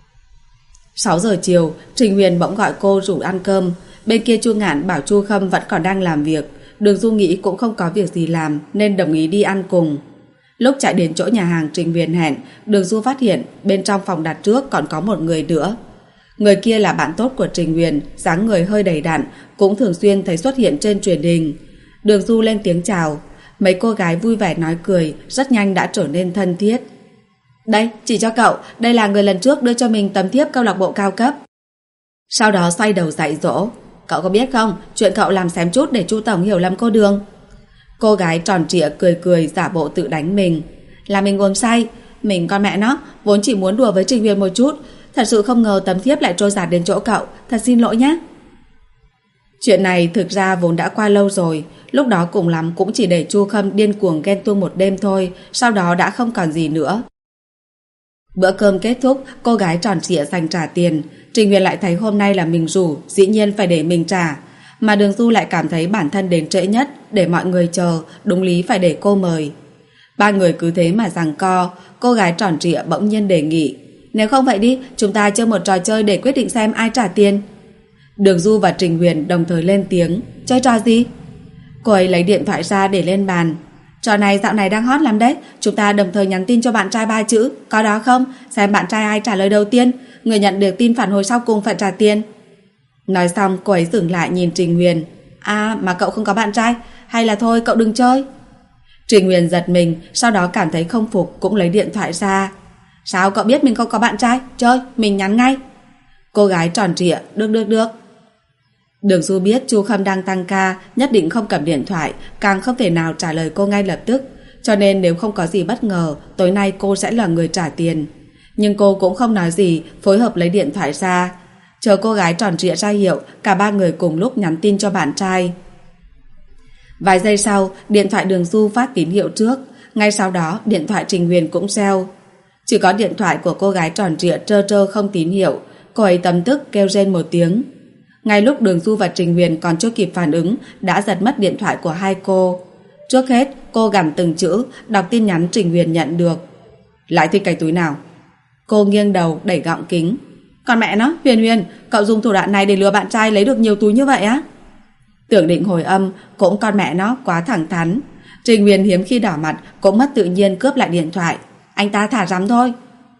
sáu giờ chiều, Trình Huyền bỗng gọi cô rủ ăn cơm. Bên kia Chu Ngạn bảo Chu Khâm vẫn còn đang làm việc. Đường Du nghĩ cũng không có việc gì làm nên đồng ý đi ăn cùng. Lúc chạy đến chỗ nhà hàng Trình Huyền hẹn, Đường Du phát hiện bên trong phòng đặt trước còn có một người nữa. Người kia là bạn tốt của Trình Huyền, dáng người hơi đầy đặn, cũng thường xuyên thấy xuất hiện trên truyền hình. Đường Du lên tiếng chào. Mấy cô gái vui vẻ nói cười, rất nhanh đã trở nên thân thiết. Đây, chỉ cho cậu, đây là người lần trước đưa cho mình tấm thiếp câu lạc bộ cao cấp. Sau đó xoay đầu dạy dỗ. Cậu có biết không, chuyện cậu làm xém chút để Chu Tổng hiểu lầm cô Đường. Cô gái tròn trịa cười cười giả bộ tự đánh mình. Là mình uống say, mình con mẹ nó, vốn chỉ muốn đùa với Trình Huyền một chút. Thật sự không ngờ tấm thiếp lại trôi giạt đến chỗ cậu, thật xin lỗi nhé. Chuyện này thực ra vốn đã qua lâu rồi. Lúc đó cùng lắm cũng chỉ để Chu Khâm điên cuồng ghen tuông một đêm thôi, sau đó đã không còn gì nữa. Bữa cơm kết thúc, cô gái tròn trịa dành trả tiền. Trình Huyền lại thấy hôm nay là mình rủ, dĩ nhiên phải để mình trả. Mà Đường Du lại cảm thấy bản thân đến trễ nhất, để mọi người chờ, đúng lý phải để cô mời. Ba người cứ thế mà giằng co. Cô gái tròn trịa bỗng nhiên đề nghị, nếu không vậy đi, chúng ta chơi một trò chơi để quyết định xem ai trả tiền. Đường Du và Trình Huyền đồng thời lên tiếng, chơi trò gì? Cô ấy lấy điện thoại ra để lên bàn. Trò này dạo này đang hot lắm đấy. Chúng ta đồng thời nhắn tin cho bạn trai ba chữ, có đó không? Xem bạn trai ai trả lời đầu tiên, người nhận được tin phản hồi sau cùng phải trả tiền. Nói xong cô ấy dừng lại nhìn Trình Huyền. À mà cậu không có bạn trai, hay là thôi cậu đừng chơi. Trình Huyền giật mình, sau đó cảm thấy không phục cũng lấy điện thoại ra. Sao cậu biết mình không có bạn trai? Chơi, mình nhắn ngay. Cô gái tròn trịa, được được được. Đường Du biết Chu Khâm đang tăng ca, nhất định không cầm điện thoại, càng không thể nào trả lời cô ngay lập tức. Cho nên nếu không có gì bất ngờ, tối nay cô sẽ là người trả tiền. Nhưng cô cũng không nói gì, phối hợp lấy điện thoại ra. Chờ cô gái tròn trịa ra hiệu, cả ba người cùng lúc nhắn tin cho bạn trai. Vài giây sau, điện thoại Đường Du phát tín hiệu trước. Ngay sau đó, điện thoại Trình Huyền cũng reo. Chỉ có điện thoại của cô gái tròn trịa trơ trơ không tín hiệu. Cô ấy tấm tức kêu rên một tiếng. Ngay lúc Đường Du và Trình Huyền còn chưa kịp phản ứng, đã giật mất điện thoại của hai cô. Trước hết, cô gằn từng chữ, đọc tin nhắn Trình Huyền nhận được. Lại thích cái túi nào? Cô nghiêng đầu đẩy gọng kính. Còn mẹ nó, Huyền Huyền, cậu dùng thủ đoạn này để lừa bạn trai lấy được nhiều túi như vậy á? Tưởng định hồi âm, cũng con mẹ nó quá thẳng thắn. Trình Huyền hiếm khi đỏ mặt, cũng mất tự nhiên cướp lại điện thoại. Anh ta thả rắm thôi.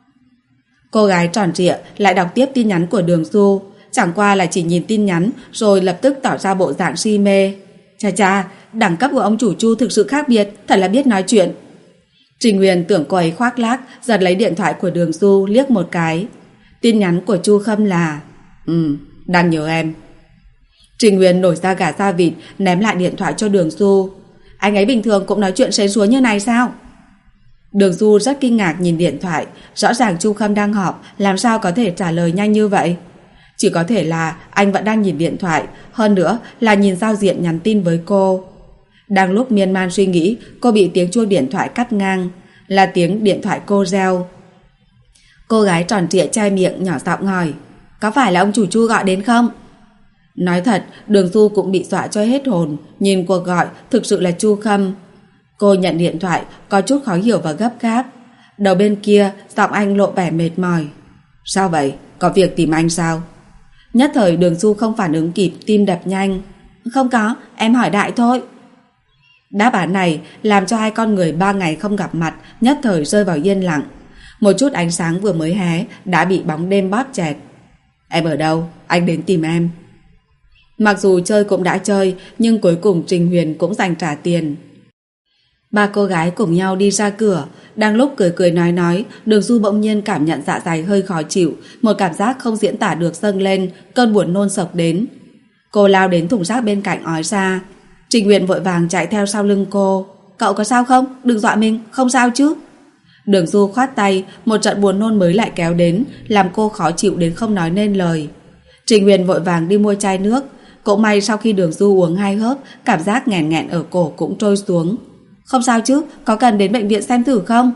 Cô gái tròn trịa lại đọc tiếp tin nhắn của Đường Du, chẳng qua là chỉ nhìn tin nhắn rồi lập tức tỏ ra bộ dạng si mê. Chà chà, đẳng cấp của ông chủ Chu thực sự khác biệt, thật là biết nói chuyện. Trình Huyền tưởng cô ấy khoác lác, giật lấy điện thoại của Đường Du liếc một cái. Tin nhắn của Chu Khâm là: Ừ, đang nhớ em. Trình Huyền nổi da gà da vịt, ném lại điện thoại cho Đường Du. Anh ấy bình thường cũng nói chuyện sến súa như này sao? Đường Du rất kinh ngạc nhìn điện thoại, rõ ràng Chu Khâm đang họp, làm sao có thể trả lời nhanh như vậy? Chỉ có thể là anh vẫn đang nhìn điện thoại, hơn nữa là nhìn giao diện nhắn tin với cô. Đang lúc miên man suy nghĩ, cô bị tiếng chuông điện thoại cắt ngang, là tiếng điện thoại cô reo. Cô gái tròn trịa chai miệng nhỏ giọng hỏi: Có phải là ông chủ Chu gọi đến không? Nói thật, Đường Du cũng bị dọa cho hết hồn, nhìn cuộc gọi thực sự là Chu Khâm. Cô nhận điện thoại, có chút khó hiểu và gấp gáp. Đầu bên kia, giọng anh lộ vẻ mệt mỏi. Sao vậy? Có việc tìm anh sao? Nhất thời Đường Du không phản ứng kịp, tim đập nhanh. Không có, em hỏi đại thôi. Đáp án này làm cho hai con người ba ngày không gặp mặt nhất thời rơi vào yên lặng. Một chút ánh sáng vừa mới hé đã bị bóng đêm bóp chẹt. Em ở đâu? Anh đến tìm em. Mặc dù chơi cũng đã chơi, nhưng cuối cùng Trình Huyền cũng dành trả tiền. Ba cô gái cùng nhau đi ra cửa. Đang lúc cười cười nói nói, Đường Du bỗng nhiên cảm nhận dạ dày hơi khó chịu, một cảm giác không diễn tả được dâng lên, cơn buồn nôn sộc đến. Cô lao đến thùng rác bên cạnh ói ra. Trình Huyền vội vàng chạy theo sau lưng cô. Cậu có sao không? Đừng dọa mình, không sao chứ? Đường Du khoát tay, một trận buồn nôn mới lại kéo đến, làm cô khó chịu đến không nói nên lời. Trình Huyền vội vàng đi mua chai nước. Cũng may sau khi Đường Du uống hai hớp, cảm giác nghẹn nghẹn ở cổ cũng trôi xuống. Không sao chứ, có cần đến bệnh viện xem thử không?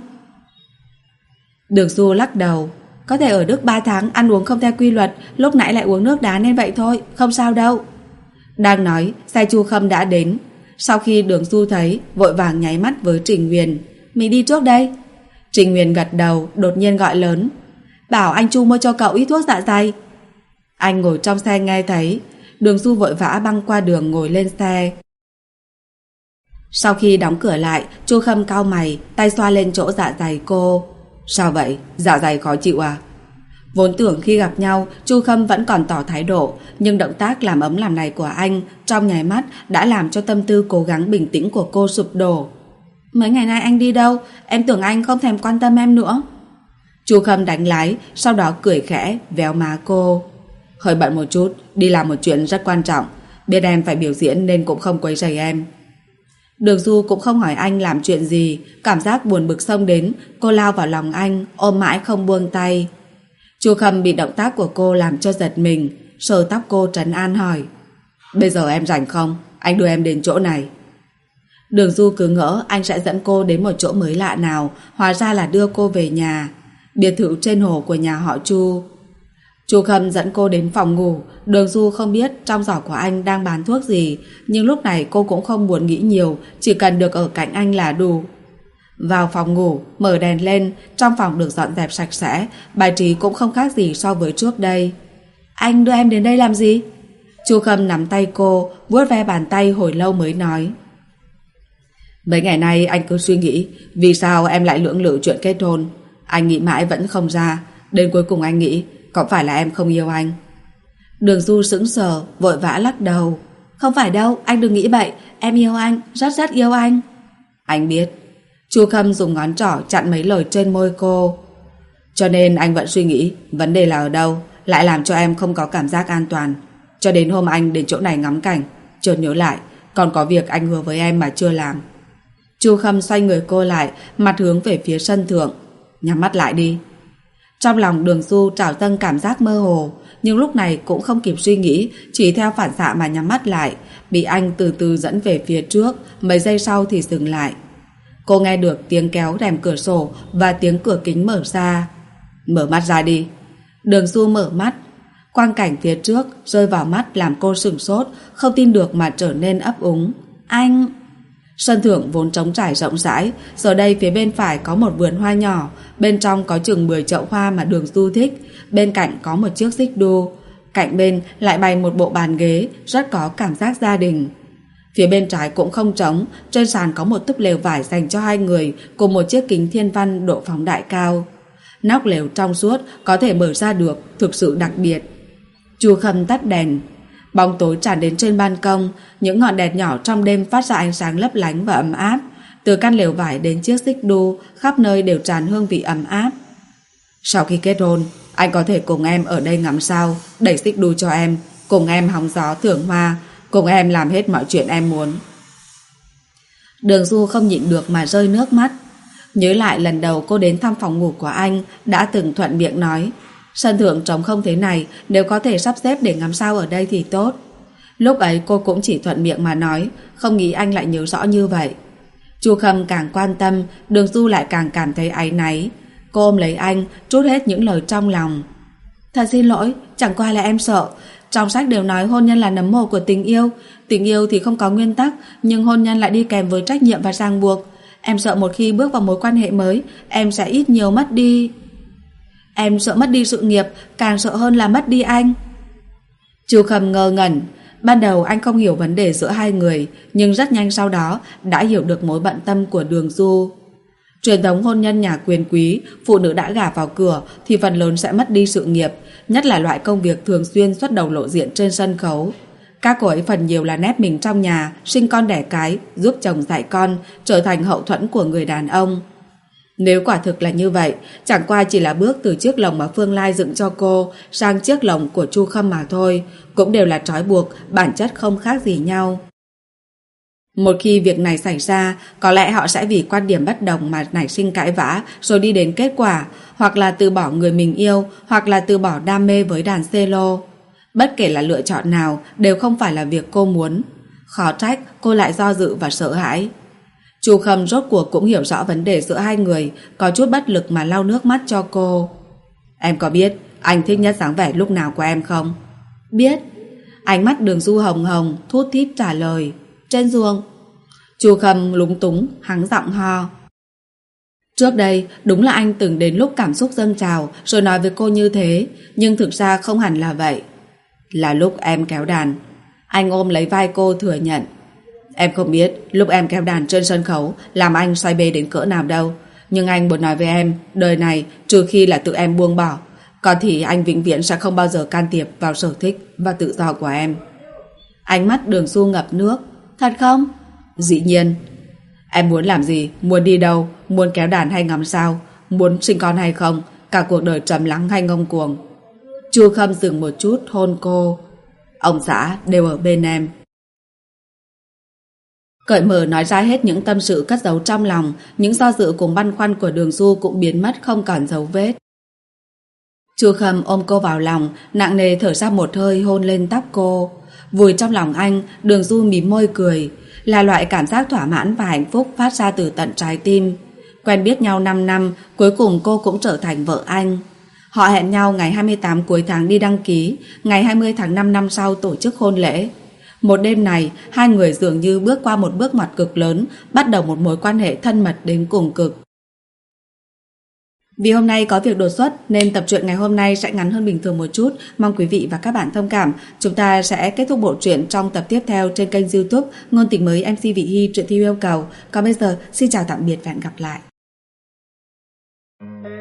Đường Du lắc đầu. Có thể ở Đức ba tháng ăn uống không theo quy luật, lúc nãy lại uống nước đá nên vậy thôi, không sao đâu. Đang nói, xe Chu Khâm đã đến. Sau khi Đường Du thấy, vội vàng nháy mắt với Trình Huyền. Mình đi trước đây. Trình Huyền gật đầu, đột nhiên gọi lớn. Bảo anh Chu mua cho cậu ít thuốc dạ dày. Anh ngồi trong xe nghe thấy. Đường Du vội vã băng qua đường ngồi lên xe. Sau khi đóng cửa lại, Chu Khâm cau mày, tay xoa lên chỗ dạ dày cô. Sao vậy? Dạ dày khó chịu à? Vốn tưởng khi gặp nhau, Chu Khâm vẫn còn tỏ thái độ, nhưng động tác làm ấm làm này của anh trong nháy mắt đã làm cho tâm tư cố gắng bình tĩnh của cô sụp đổ. Mấy ngày nay anh đi đâu? Em tưởng anh không thèm quan tâm em nữa. Chu Khâm đánh lái, sau đó cười khẽ, véo má cô. Hơi bận một chút, đi làm một chuyện rất quan trọng. Biết em phải biểu diễn nên cũng không quấy rầy em. Đường Du cũng không hỏi anh làm chuyện gì, cảm giác buồn bực xông đến, cô lao vào lòng anh, ôm mãi không buông tay. Chu Khâm bị động tác của cô làm cho giật mình, sờ tóc cô trấn an hỏi. Bây giờ em rảnh không? Anh đưa em đến chỗ này. Đường Du cứ ngỡ anh sẽ dẫn cô đến một chỗ mới lạ nào, hóa ra là đưa cô về nhà, biệt thự trên hồ của nhà họ Chu. Chu Khâm dẫn cô đến phòng ngủ. Đường Du không biết trong giỏ của anh đang bán thuốc gì, nhưng lúc này cô cũng không muốn nghĩ nhiều, chỉ cần được ở cạnh anh là đủ. Vào phòng ngủ, mở đèn lên, trong phòng được dọn dẹp sạch sẽ, bài trí cũng không khác gì so với trước đây. Anh đưa em đến đây làm gì? Chu Khâm nắm tay cô, vuốt ve bàn tay hồi lâu mới nói. Mấy ngày nay anh cứ suy nghĩ vì sao em lại lưỡng lự chuyện kết hôn. Anh nghĩ mãi vẫn không ra. Đến cuối cùng anh nghĩ có phải là em không yêu anh? Đường Du sững sờ, vội vã lắc đầu. Không phải đâu, anh đừng nghĩ vậy. Em yêu anh, rất rất yêu anh. Anh biết. Chu Khâm dùng ngón trỏ chặn mấy lời trên môi cô. Cho nên anh vẫn suy nghĩ vấn đề là ở đâu, lại làm cho em không có cảm giác an toàn. Cho đến hôm anh đến chỗ này ngắm cảnh, chợt nhớ lại còn có việc anh hứa với em mà chưa làm. Chu Khâm xoay người cô lại, mặt hướng về phía sân thượng. Nhắm mắt lại đi. Trong lòng Đường Du trào dâng cảm giác mơ hồ, nhưng lúc này cũng không kịp suy nghĩ, chỉ theo phản xạ mà nhắm mắt lại, bị anh từ từ dẫn về phía trước, mấy giây sau thì dừng lại. Cô nghe được tiếng kéo rèm cửa sổ và tiếng cửa kính mở ra. Mở mắt ra đi. Đường Du mở mắt. Quang cảnh phía trước rơi vào mắt làm cô sửng sốt, không tin được mà trở nên ấp úng. Anh... Sân thượng vốn trống trải rộng rãi, giờ đây phía bên phải có một vườn hoa nhỏ, bên trong có chừng mười chậu hoa mà Đường Du thích, bên cạnh có một chiếc xích đu, cạnh bên lại bày một bộ bàn ghế, rất có cảm giác gia đình. Phía bên trái cũng không trống, trên sàn có một túp lều vải dành cho hai người cùng một chiếc kính thiên văn độ phóng đại cao. Nóc lều trong suốt, có thể mở ra được, thực sự đặc biệt. Chu Khâm tắt đèn. Bóng tối tràn đến trên ban công, những ngọn đèn nhỏ trong đêm phát ra ánh sáng lấp lánh và ấm áp. Từ căn lều vải đến chiếc xích đu, khắp nơi đều tràn hương vị ấm áp. Sau khi kết hôn, anh có thể cùng em ở đây ngắm sao, đẩy xích đu cho em, cùng em hóng gió thưởng hoa, cùng em làm hết mọi chuyện em muốn. Đường Du không nhịn được mà rơi nước mắt. Nhớ lại lần đầu cô đến thăm phòng ngủ của anh, đã từng thuận miệng nói, sân thượng trống không thế này, nếu có thể sắp xếp để ngắm sao ở đây thì tốt. Lúc ấy cô cũng chỉ thuận miệng mà nói, không nghĩ anh lại nhớ rõ như vậy. Chu Khâm càng quan tâm, Đường Du lại càng cảm thấy áy náy. Cô ôm lấy anh, trút hết những lời trong lòng. Thật xin lỗi, chẳng qua là em sợ. Trong sách đều nói hôn nhân là nấm mồ của tình yêu. Tình yêu thì không có nguyên tắc, nhưng hôn nhân lại đi kèm với trách nhiệm và ràng buộc. Em sợ một khi bước vào mối quan hệ mới, em sẽ ít nhiều mất đi. Em sợ mất đi sự nghiệp, càng sợ hơn là mất đi anh. Chu Khâm ngơ ngẩn. Ban đầu anh không hiểu vấn đề giữa hai người, nhưng rất nhanh sau đó đã hiểu được mối bận tâm của Đường Du. Truyền thống hôn nhân nhà quyền quý, phụ nữ đã gả vào cửa thì phần lớn sẽ mất đi sự nghiệp, nhất là loại công việc thường xuyên xuất đầu lộ diện trên sân khấu. Các cô ấy phần nhiều là nép mình trong nhà, sinh con đẻ cái, giúp chồng dạy con, trở thành hậu thuẫn của người đàn ông. Nếu quả thực là như vậy, chẳng qua chỉ là bước từ chiếc lồng mà Phương Lai dựng cho cô sang chiếc lồng của Chu Khâm mà thôi, cũng đều là trói buộc, bản chất không khác gì nhau. Một khi việc này xảy ra, có lẽ họ sẽ vì quan điểm bất đồng mà nảy sinh cãi vã rồi đi đến kết quả, hoặc là từ bỏ người mình yêu, hoặc là từ bỏ đam mê với đàn cello. Bất kể là lựa chọn nào, đều không phải là việc cô muốn. Khó trách cô lại do dự và sợ hãi. Chu Khâm rốt cuộc cũng hiểu rõ vấn đề giữa hai người, có chút bất lực mà lau nước mắt cho cô. Em có biết anh thích nhất dáng vẻ lúc nào của em không? Biết. Ánh mắt Đường Du hồng hồng, thút thít trả lời. Trên giường. Chu Khâm lúng túng, hắng giọng ho. Trước đây đúng là anh từng đến lúc cảm xúc dâng trào rồi nói với cô như thế, nhưng thực ra không hẳn là vậy. Là lúc em kéo đàn. Anh ôm lấy vai cô thừa nhận. Em không biết lúc em kéo đàn trên sân khấu làm anh say mê đến cỡ nào đâu, nhưng anh muốn nói với em, đời này trừ khi là tự em buông bỏ, còn thì anh vĩnh viễn sẽ không bao giờ can thiệp vào sở thích và tự do của em. Ánh mắt Đường Du ngập nước. Thật không? Dĩ nhiên. Em muốn làm gì, muốn đi đâu, muốn kéo đàn hay ngắm sao, muốn sinh con hay không, cả cuộc đời trầm lắng hay ngông cuồng. Chu Khâm dừng một chút hôn cô. Ông xã đều ở bên em. Cởi mở nói ra hết những tâm sự cất giấu trong lòng, những do dự cùng băn khoăn của Đường Du cũng biến mất không còn dấu vết. Chu Khâm ôm cô vào lòng, nặng nề thở ra một hơi hôn lên tóc cô. Vùi trong lòng anh, Đường Du mím môi cười, là loại cảm giác thỏa mãn và hạnh phúc phát ra từ tận trái tim. Quen biết nhau năm năm, cuối cùng cô cũng trở thành vợ anh. Họ hẹn nhau ngày hai mươi tám cuối tháng đi đăng ký, ngày hai mươi tháng năm năm sau tổ chức hôn lễ. Một đêm này, hai người dường như bước qua một bước ngoặt cực lớn, bắt đầu một mối quan hệ thân mật đến cùng cực. Vì hôm nay có việc đột xuất nên tập truyện ngày hôm nay sẽ ngắn hơn bình thường một chút, mong quý vị và các bạn thông cảm. Chúng ta sẽ kết thúc bộ truyện trong tập tiếp theo trên kênh YouTube Ngôn Tình Mới em xê Vị Hy truyện theo yêu cầu. Còn bây giờ, xin chào tạm biệt và hẹn gặp lại.